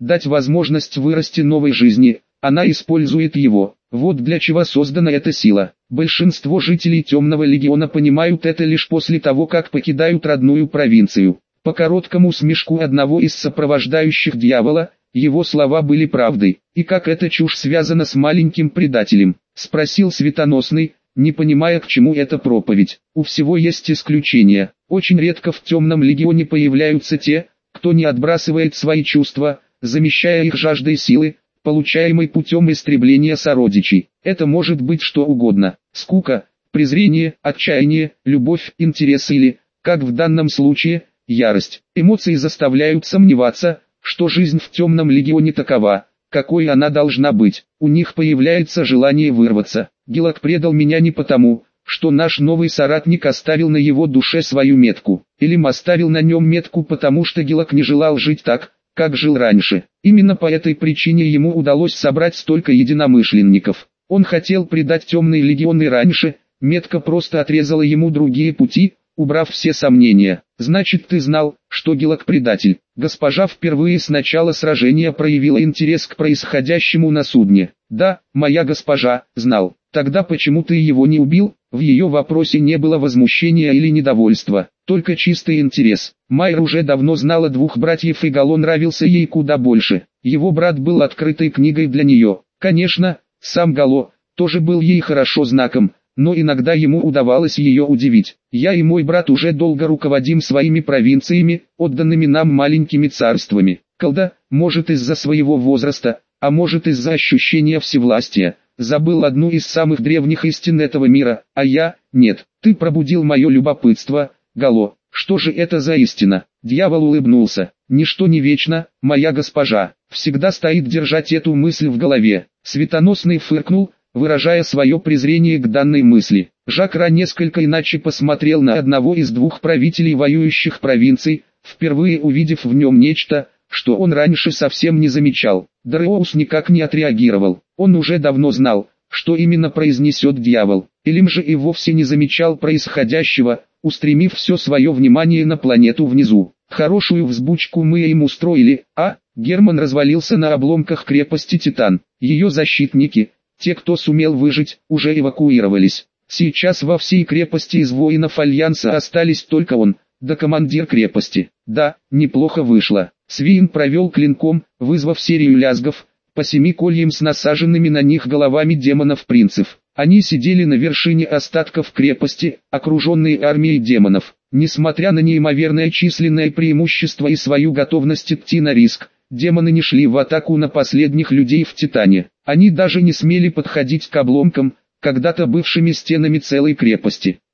дать возможность вырасти новой жизни, она использует его. Вот для чего создана эта сила. Большинство жителей Темного Легиона понимают это лишь после того, как покидают родную провинцию. По короткому смешку одного из сопровождающих дьявола, его слова были правдой. «И как эта чушь связана с маленьким предателем?» — спросил Светоносный, не понимая, к чему эта проповедь. «У всего есть исключения. Очень редко в Темном Легионе появляются те, кто не отбрасывает свои чувства, замещая их жаждой силы, получаемой путем истребления сородичей. Это может быть что угодно: скука, презрение, отчаяние, любовь, интерес или, как в данном случае, ярость. Эмоции заставляют сомневаться, что жизнь в Темном Легионе такова, какой она должна быть. У них появляется желание вырваться. Гилак предал меня не потому, что наш новый соратник оставил на его душе свою метку. Илим оставил на нем метку, потому что Гилак не желал жить так, как жил раньше. Именно по этой причине ему удалось собрать столько единомышленников. Он хотел предать Темный Легион и раньше, метка просто отрезала ему другие пути, убрав все сомнения. «Значит, ты знал, что Гилак предатель?» Госпожа впервые с начала сражения проявила интерес к происходящему на судне. «Да, моя госпожа, знал. Тогда почему ты его не убил?» В ее вопросе не было возмущения или недовольства, только чистый интерес. Майр уже давно знала двух братьев, и Гало нравился ей куда больше. Его брат был открытой книгой для нее. Конечно, сам Гало тоже был ей хорошо знаком, но иногда ему удавалось ее удивить. «Я и мой брат уже долго руководим своими провинциями, отданными нам маленькими царствами. Колда, может из-за своего возраста, а может из-за ощущения всевластия, забыл одну из самых древних истин этого мира, а я – нет. Ты пробудил мое любопытство, Гало. Что же это за истина?» Дьявол улыбнулся. «Ничто не вечно, моя госпожа. Всегда стоит держать эту мысль в голове». Светоносный фыркнул, выражая свое презрение к данной мысли. Жакра несколько иначе посмотрел на одного из двух правителей воюющих провинций, впервые увидев в нем нечто, что он раньше совсем не замечал. Дареоус никак не отреагировал. Он уже давно знал, что именно произнесет дьявол. Илим же и вовсе не замечал происходящего, устремив все свое внимание на планету внизу. «Хорошую взбучку мы им устроили, а?» Герман развалился на обломках крепости Титан. Ее защитники, те, кто сумел выжить, уже эвакуировались. Сейчас во всей крепости из воинов Альянса остались только он, да командир крепости. Да, неплохо вышло. Свиин провел клинком, вызвав серию лязгов, по 7 кольям с насаженными на них головами демонов-принцев. Они сидели на вершине остатков крепости, окруженные армией демонов. Несмотря на неимоверное численное преимущество и свою готовность идти на риск, демоны не шли в атаку на последних людей в Титане. Они даже не смели подходить к обломкам, когда-то бывшими стенами целой крепости.